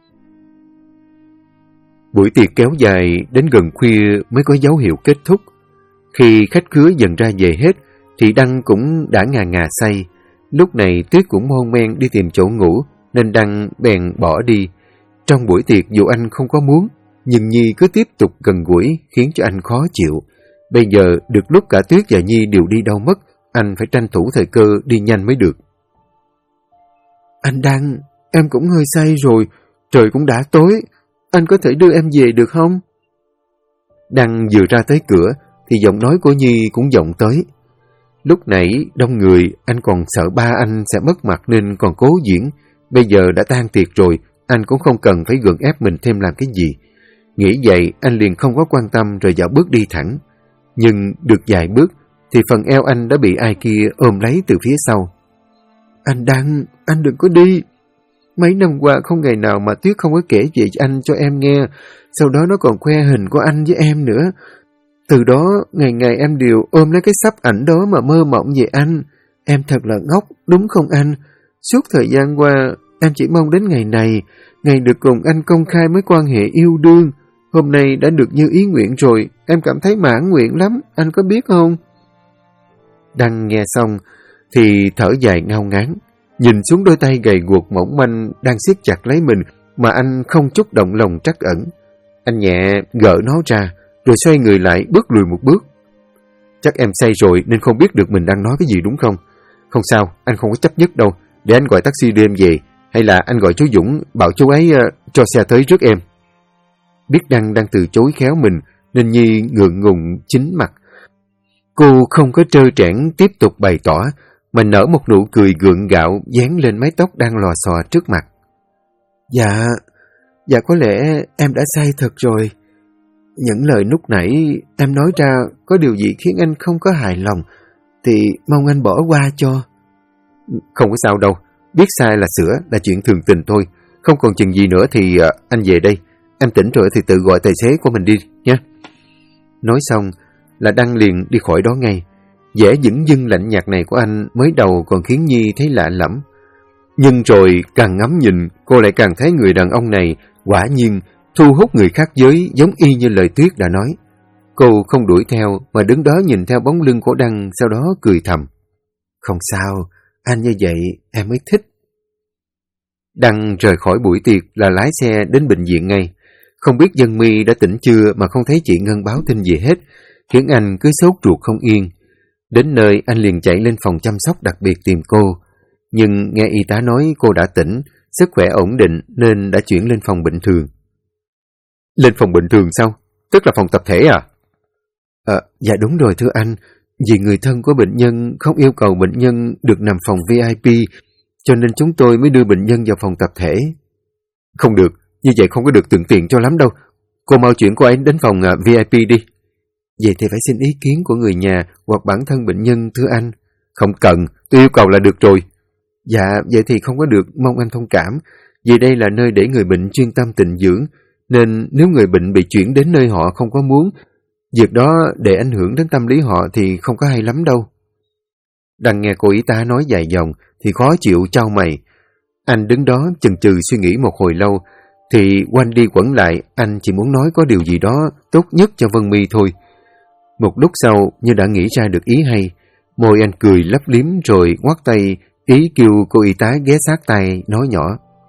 Buổi tiệc kéo dài đến gần khuya mới có dấu hiệu kết thúc. Khi khách khứa dần ra về hết, thì Đăng cũng đã ngà say. Lúc này Tuyết cũng mon men đi tìm chỗ ngủ, nên Đăng bèn bỏ đi. Trong buổi tiệc dù anh không có muốn, nhưng Nhi cứ tiếp tục gần gũi khiến cho anh khó chịu. Bây giờ được lúc cả Tuyết và Nhi đều đi đâu mất, anh phải tranh thủ thời cơ đi nhanh mới được. Anh Đăng, em cũng hơi say rồi, trời cũng đã tối, anh có thể đưa em về được không? Đăng vừa ra tới cửa thì giọng nói của Nhi cũng vọng tới. Lúc nãy đông người, anh còn sợ ba anh sẽ mất mặt nên còn cố diễn. Bây giờ đã tan tiệc rồi, anh cũng không cần phải gượng ép mình thêm làm cái gì. Nghĩ vậy, anh liền không có quan tâm rồi dạo bước đi thẳng. Nhưng được vài bước thì phần eo anh đã bị ai kia ôm lấy từ phía sau. Anh Đăng, anh đừng có đi. Mấy năm qua không ngày nào mà Tuyết không có kể về anh cho em nghe. Sau đó nó còn khoe hình của anh với em nữa. Từ đó, ngày ngày em đều ôm lấy cái sắp ảnh đó mà mơ mộng về anh. Em thật là ngốc, đúng không anh? Suốt thời gian qua, em chỉ mong đến ngày này, ngày được cùng anh công khai mối quan hệ yêu đương. Hôm nay đã được như ý nguyện rồi, em cảm thấy mãn nguyện lắm, anh có biết không? Đăng nghe xong, thì thở dài ngao ngán, nhìn xuống đôi tay gầy guộc mỏng manh đang siết chặt lấy mình mà anh không chút động lòng trắc ẩn. Anh nhẹ gỡ nó ra, rồi xoay người lại bước lùi một bước. Chắc em say rồi nên không biết được mình đang nói cái gì đúng không? Không sao, anh không có chấp nhất đâu, để anh gọi taxi đưa em về, hay là anh gọi chú Dũng bảo chú ấy cho xe tới rước em. Biết Đăng đang từ chối khéo mình nên Nhi ngượng ngùng chín mặt. Cô không có trơ trẽn tiếp tục bày tỏ, mà nở một nụ cười gượng gạo dán lên mái tóc đang lò xò trước mặt. Dạ có lẽ em đã say thật rồi. Những lời lúc nãy em nói ra có điều gì khiến anh không có hài lòng thì mong anh bỏ qua cho. Không có sao đâu, biết sai là sửa, là chuyện thường tình thôi. Không còn chừng gì nữa thì anh về đây. Em tỉnh rồi thì tự gọi tài xế của mình đi nhé. Nói xong là Đăng liền đi khỏi đó ngay. Vẻ dửng dưng lạnh nhạt này của anh mới đầu còn khiến Nhi thấy lạ lẫm. Nhưng rồi càng ngắm nhìn, cô lại càng thấy người đàn ông này quả nhiên thu hút người khác giới, giống y như lời Tuyết đã nói. Cô không đuổi theo mà đứng đó nhìn theo bóng lưng của Đăng, sau đó cười thầm. Không sao, anh như vậy em mới thích. Đăng rời khỏi buổi tiệc là lái xe đến bệnh viện ngay. Không biết Dân My đã tỉnh chưa mà không thấy chị Ngân báo tin gì hết, khiến anh cứ sốt ruột không yên. Đến nơi anh liền chạy lên phòng chăm sóc đặc biệt tìm cô. Nhưng nghe y tá nói cô đã tỉnh, sức khỏe ổn định nên đã chuyển lên phòng bệnh thường. Lên phòng bệnh thường sao? Tức là phòng tập thể à? Dạ đúng rồi thưa anh. Vì người thân của bệnh nhân không yêu cầu bệnh nhân được nằm phòng VIP, cho nên chúng tôi mới đưa bệnh nhân vào phòng tập thể. Không được, như vậy không có được thuận tiện cho lắm đâu. Cô mau chuyển cô ấy đến phòng VIP đi. Vậy thì phải xin ý kiến của người nhà hoặc bản thân bệnh nhân thưa anh. Không cần, tôi yêu cầu là được rồi. Dạ, vậy thì không có được, mong anh thông cảm. Vì đây là nơi để người bệnh chuyên tâm tịnh dưỡng, nên nếu người bệnh bị chuyển đến nơi họ không có muốn, việc đó để ảnh hưởng đến tâm lý họ thì không có hay lắm đâu. Đăng nghe cô y tá nói dài dòng thì khó chịu chau mày. Anh đứng đó chần chừ suy nghĩ một hồi lâu, thì quanh đi quẩn lại anh chỉ muốn nói có điều gì đó tốt nhất cho Vân My thôi. Một lúc sau như đã nghĩ ra được ý hay, môi anh cười lấp liếm rồi ngoắt tay ý kêu cô y tá ghé sát tai nói nhỏ.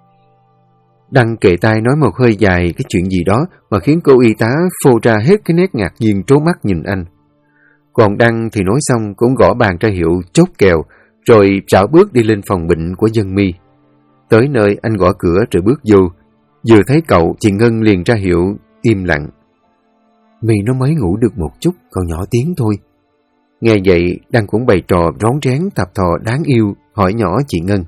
Đăng kề tai nói một hơi dài cái chuyện gì đó mà khiến cô y tá phô ra hết cái nét ngạc nhiên trố mắt nhìn anh. Còn Đăng thì nói xong cũng gõ bàn ra hiệu chốt kèo, rồi rảo bước đi lên phòng bệnh của Dân My. Tới nơi anh gõ cửa rồi bước vô. Vừa thấy cậu, chị Ngân liền ra hiệu im lặng. My nó mới ngủ được một chút, còn nhỏ tiếng thôi. Nghe vậy, Đăng cũng bày trò rón rén thập thò đáng yêu, hỏi nhỏ chị Ngân.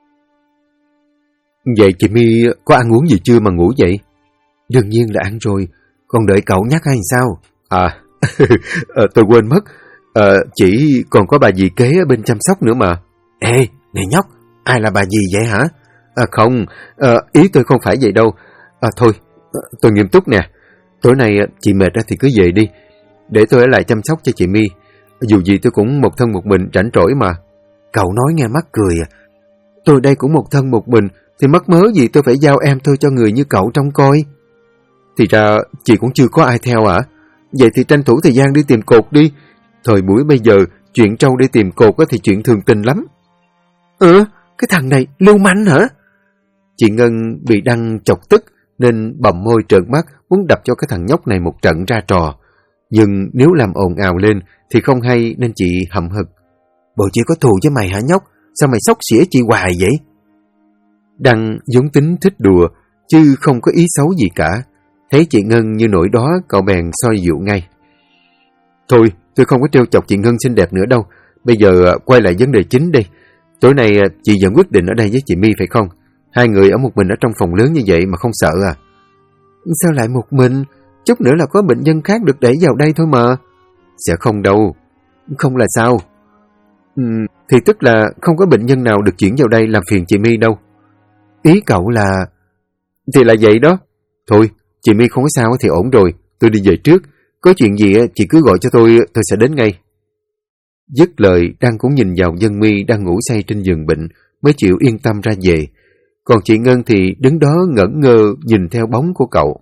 Vậy chị My có ăn uống gì chưa mà ngủ vậy? Đương nhiên là ăn rồi, còn đợi cậu nhắc hay sao? Tôi quên mất. Chỉ còn có bà dì kế ở bên chăm sóc nữa mà. Ê, này nhóc, ai là bà dì vậy hả? Không, ý tôi không phải vậy đâu. Thôi, tôi nghiêm túc nè. Tối nay chị mệt thì cứ về đi. Để tôi ở lại chăm sóc cho chị My. Dù gì tôi cũng một thân một mình rảnh rỗi mà. Cậu nói nghe mắc cười à. Tôi đây cũng một thân một mình, thì mắc mớ gì tôi phải giao em tôi cho người như cậu trông coi. Thì ra chị cũng chưa có ai theo hả? Vậy thì tranh thủ thời gian đi tìm cột đi. Thời buổi bây giờ, chuyện trâu đi tìm cột thì chuyện thường tình lắm. Cái thằng này lưu manh hả? Chị Ngân bị Đăng chọc tức nên bầm môi trợn mắt muốn đập cho cái thằng nhóc này một trận ra trò. Nhưng nếu làm ồn ào lên thì không hay nên chị hậm hực. Bộ chị có thù với mày hả nhóc? Sao mày xốc xỉa chị hoài vậy? Đăng vốn tính thích đùa chứ không có ý xấu gì cả. Thấy chị Ngân như nổi đó, cậu bèn soi dịu ngay. Thôi, tôi không có trêu chọc chị Ngân xinh đẹp nữa đâu. Bây giờ quay lại vấn đề chính đi. Tối nay chị vẫn quyết định ở đây với chị My phải không? Hai người ở một mình ở trong phòng lớn như vậy mà không sợ à? Sao lại một mình? Chút nữa là có bệnh nhân khác được đẩy vào đây thôi mà. Sẽ không đâu. Không là sao? Thì tức là không có bệnh nhân nào được chuyển vào đây làm phiền chị My đâu. Ý cậu là... Thì là vậy đó. Thôi, chị My không có sao thì ổn rồi. Tôi đi về trước. Có chuyện gì chị cứ gọi cho tôi sẽ đến ngay. Dứt lời, Đăng cũng nhìn vào Dân My đang ngủ say trên giường bệnh, mới chịu yên tâm ra về. Còn chị Ngân thì đứng đó ngẩn ngơ nhìn theo bóng của cậu.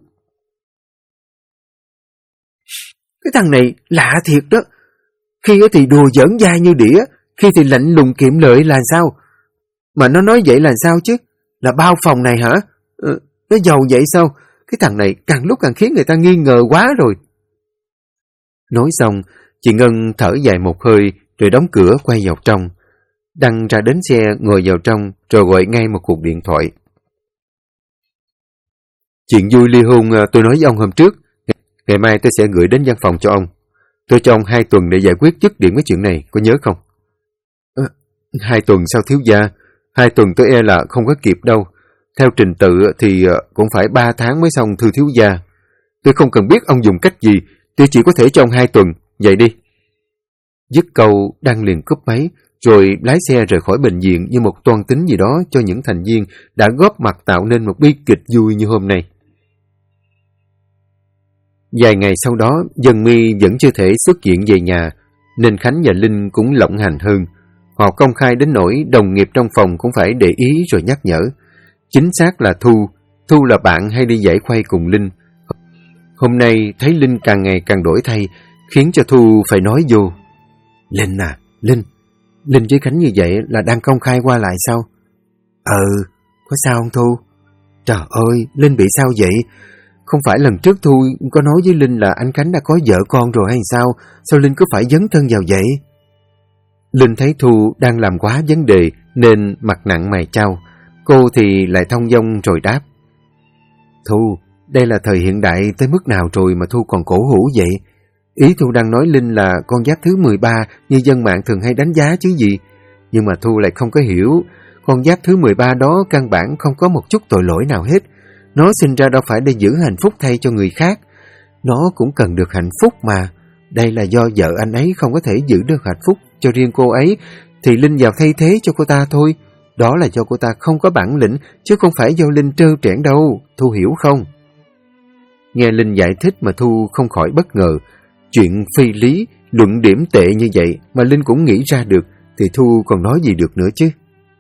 Cái thằng này lạ thiệt đó. Khi thì đùa giỡn dai như đĩa, khi thì lạnh lùng kiệm lợi là sao? Mà nó nói vậy là sao chứ? Là bao phòng này hả? Nó giàu vậy sao? Cái thằng này càng lúc càng khiến người ta nghi ngờ quá rồi. Nói xong, chị Ngân thở dài một hơi rồi đóng cửa quay vào trong. Đăng ra đến xe ngồi vào trong rồi gọi ngay một cuộc điện thoại. Chuyện vui ly hôn tôi nói với ông hôm trước. Ngày mai tôi sẽ gửi đến văn phòng cho ông. Tôi cho ông 2 tuần để giải quyết dứt điểm cái chuyện này, có nhớ không? 2 tuần sao thiếu gia? 2 tuần tôi e là không có kịp đâu. Theo trình tự thì cũng phải 3 tháng mới xong thưa thiếu gia. Tôi không cần biết ông dùng cách gì, tôi chỉ có thể cho ông 2 tuần, vậy đi. Dứt câu, Đăng liền cúp máy, rồi lái xe rời khỏi bệnh viện như một toan tính gì đó cho những thành viên đã góp mặt tạo nên một bi kịch vui như hôm nay. Vài ngày sau đó, Dân My vẫn chưa thể xuất viện về nhà, nên Khánh và Linh cũng lộng hành hơn. Họ công khai đến nỗi đồng nghiệp trong phòng cũng phải để ý rồi nhắc nhở. Chính xác là Thu là bạn hay đi giải khuây cùng Linh. Hôm nay thấy Linh càng ngày càng đổi thay, khiến cho Thu phải nói vô. Linh à, Linh với Khánh như vậy là đang công khai qua lại sao? Có sao không Thu? Trời ơi, Linh bị sao vậy? Không phải lần trước Thu có nói với Linh là anh Khánh đã có vợ con rồi hay sao? Sao Linh cứ phải dấn thân vào vậy? Linh thấy Thu đang làm quá vấn đề nên mặt nặng mày chau. Cô thì lại thong dong rồi đáp. Thu, đây là thời hiện đại tới mức nào rồi mà Thu còn cổ hủ vậy? Ý Thu đang nói Linh là con giáp thứ 13 như dân mạng thường hay đánh giá chứ gì. Nhưng mà Thu lại không có hiểu. Con giáp thứ 13 đó căn bản không có một chút tội lỗi nào hết. Nó sinh ra đâu phải để giữ hạnh phúc thay cho người khác. Nó cũng cần được hạnh phúc mà. Đây là do vợ anh ấy không có thể giữ được hạnh phúc cho riêng cô ấy, thì Linh vào thay thế cho cô ta thôi. Đó là do cô ta không có bản lĩnh, chứ không phải do Linh trơ trẽn đâu. Thu hiểu không? Nghe Linh giải thích mà Thu không khỏi bất ngờ. Chuyện phi lý, luận điểm tệ như vậy mà Linh cũng nghĩ ra được, thì Thu còn nói gì được nữa chứ?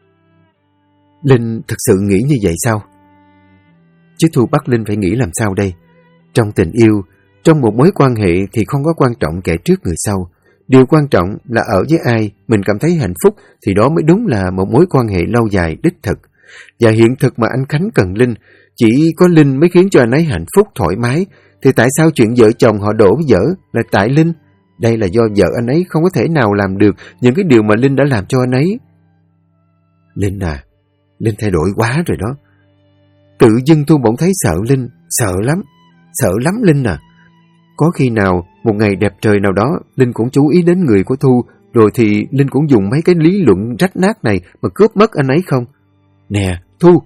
Linh thật sự nghĩ như vậy sao? Chứ Thu bắt Linh phải nghĩ làm sao đây? Trong tình yêu, trong một mối quan hệ thì không có quan trọng kẻ trước người sau. Điều quan trọng là ở với ai mình cảm thấy hạnh phúc thì đó mới đúng là một mối quan hệ lâu dài đích thực. Và hiện thực mà anh Khánh cần Linh, chỉ có Linh mới khiến cho anh ấy hạnh phúc thoải mái. Thì tại sao chuyện vợ chồng họ đổ vỡ là tại Linh? Đây là do vợ anh ấy không có thể nào làm được những cái điều mà Linh đã làm cho anh ấy. Linh à, Linh thay đổi quá rồi đó. Tự dưng Thu bỗng thấy sợ Linh, sợ lắm Linh à. Có khi nào, một ngày đẹp trời nào đó, Linh cũng chú ý đến người của Thu, rồi thì Linh cũng dùng mấy cái lý luận rách nát này mà cướp mất anh ấy không? Nè, Thu!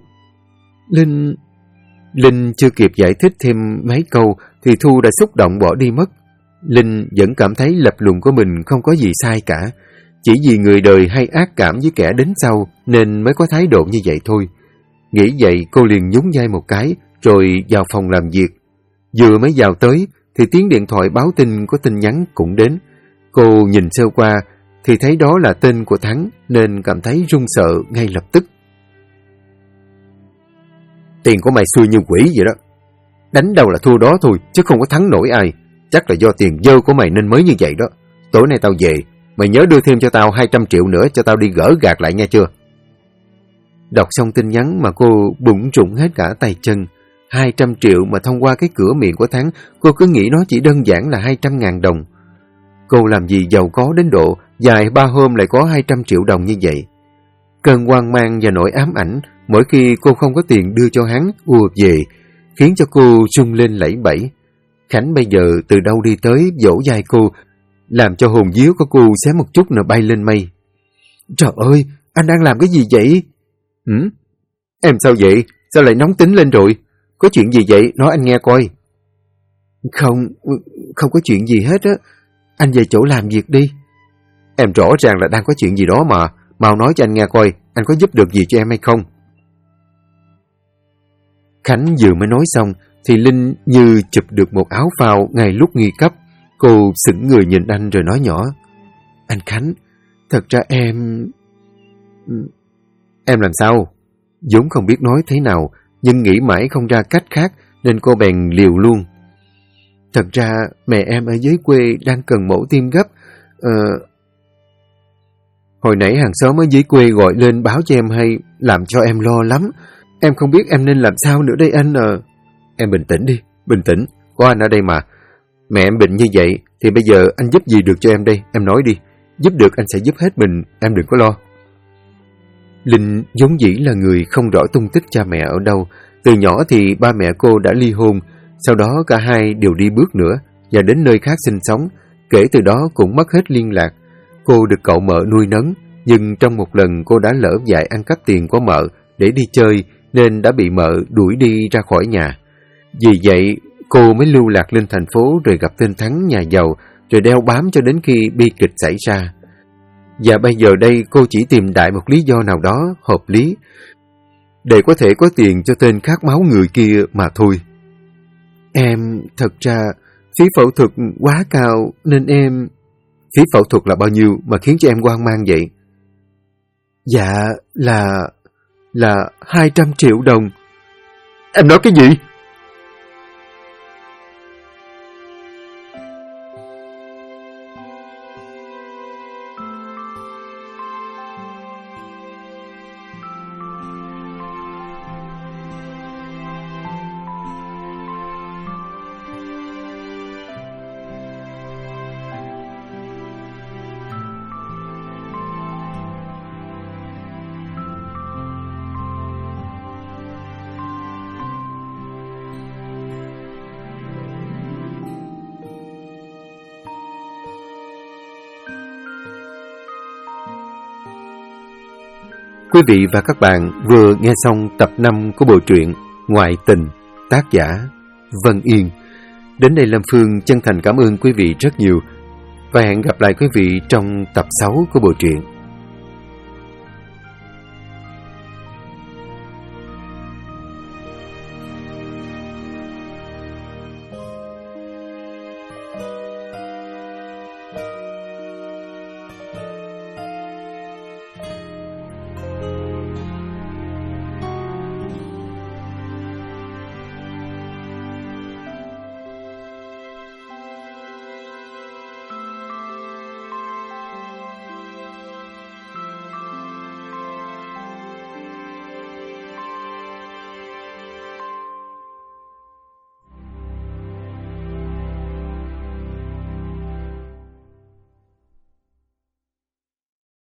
Linh chưa kịp giải thích thêm mấy câu thì Thu đã xúc động bỏ đi mất. Linh vẫn cảm thấy lập luận của mình không có gì sai cả. Chỉ vì người đời hay ác cảm với kẻ đến sau nên mới có thái độ như vậy thôi. Nghĩ vậy cô liền nhún vai một cái rồi vào phòng làm việc. Vừa mới vào tới thì tiếng điện thoại báo tin có tin nhắn cũng đến. Cô nhìn sơ qua thì thấy đó là tên của Thắng nên cảm thấy run sợ ngay lập tức. Tiền của mày xui như quỷ vậy đó. Đánh đâu là thua đó thôi chứ không có thắng nổi ai. Chắc là do tiền dơ của mày nên mới như vậy đó. Tối nay tao về, mày nhớ đưa thêm cho tao 200 triệu nữa cho tao đi gỡ gạc lại nha chưa? Đọc xong tin nhắn mà cô bụng rụng hết cả tay chân. 200 triệu mà thông qua cái cửa miệng của Thắng, cô cứ nghĩ nó chỉ đơn giản là 200.000 đồng. Cô làm gì giàu có đến độ dài 3 hôm lại có 200 triệu đồng như vậy. Cơn hoang mang và nỗi ám ảnh mỗi khi cô không có tiền đưa cho hắn ùa về, khiến cho cô rung lên lẩy bẩy. Khánh bây giờ từ đâu đi tới vỗ vai cô, làm cho hồn vía của cô xém một chút nữa bay lên mây. Trời ơi, anh đang làm cái gì vậy? Em sao vậy? Sao lại nóng tính lên rồi? Có chuyện gì vậy? Nói anh nghe coi. Không có chuyện gì hết á. Anh về chỗ làm việc đi. Em rõ ràng là đang có chuyện gì đó mà. Mau nói cho anh nghe coi, anh có giúp được gì cho em hay không? Khánh vừa mới nói xong thì Linh như chụp được một áo phao ngay lúc nguy cấp. Cô sững người nhìn anh rồi nói nhỏ. Anh Khánh, thật ra em... Em làm sao? vốn không biết nói thế nào, nhưng nghĩ mãi không ra cách khác nên cô bèn liều luôn. Thật ra mẹ em ở dưới quê đang cần mổ tim gấp. Hồi nãy hàng xóm ở dưới quê gọi lên báo cho em hay, làm cho em lo lắm. Em không biết em nên làm sao nữa đây anh à. Em bình tĩnh đi, bình tĩnh, có anh ở đây mà. Mẹ em bệnh như vậy thì bây giờ anh giúp gì được cho em đây, em nói đi. Giúp được anh sẽ giúp hết mình, em đừng có lo. Linh vốn dĩ là người không rõ tung tích cha mẹ ở đâu. Từ nhỏ thì ba mẹ cô đã ly hôn, sau đó cả hai đều đi bước nữa và đến nơi khác sinh sống. Kể từ đó cũng mất hết liên lạc. Cô được cậu mợ nuôi nấng, nhưng trong một lần cô đã lỡ dại ăn cắp tiền của mợ để đi chơi nên đã bị mợ đuổi đi ra khỏi nhà. Vì vậy cô mới lưu lạc lên thành phố rồi gặp tên Thắng nhà giàu, rồi đeo bám cho đến khi bi kịch xảy ra. Và bây giờ đây cô chỉ tìm đại một lý do nào đó hợp lý để có thể có tiền cho tên khát máu người kia mà thôi. Em thật ra phí phẫu thuật quá cao nên em... Phí phẫu thuật là bao nhiêu mà khiến cho em hoang mang vậy? Dạ là 200 triệu đồng. Em nói cái gì? Quý vị và các bạn vừa nghe xong tập 5 của bộ truyện Ngoại Tình, tác giả Vân Yên. Đến đây Lâm Phương chân thành cảm ơn quý vị rất nhiều và hẹn gặp lại quý vị trong tập 6 của bộ truyện.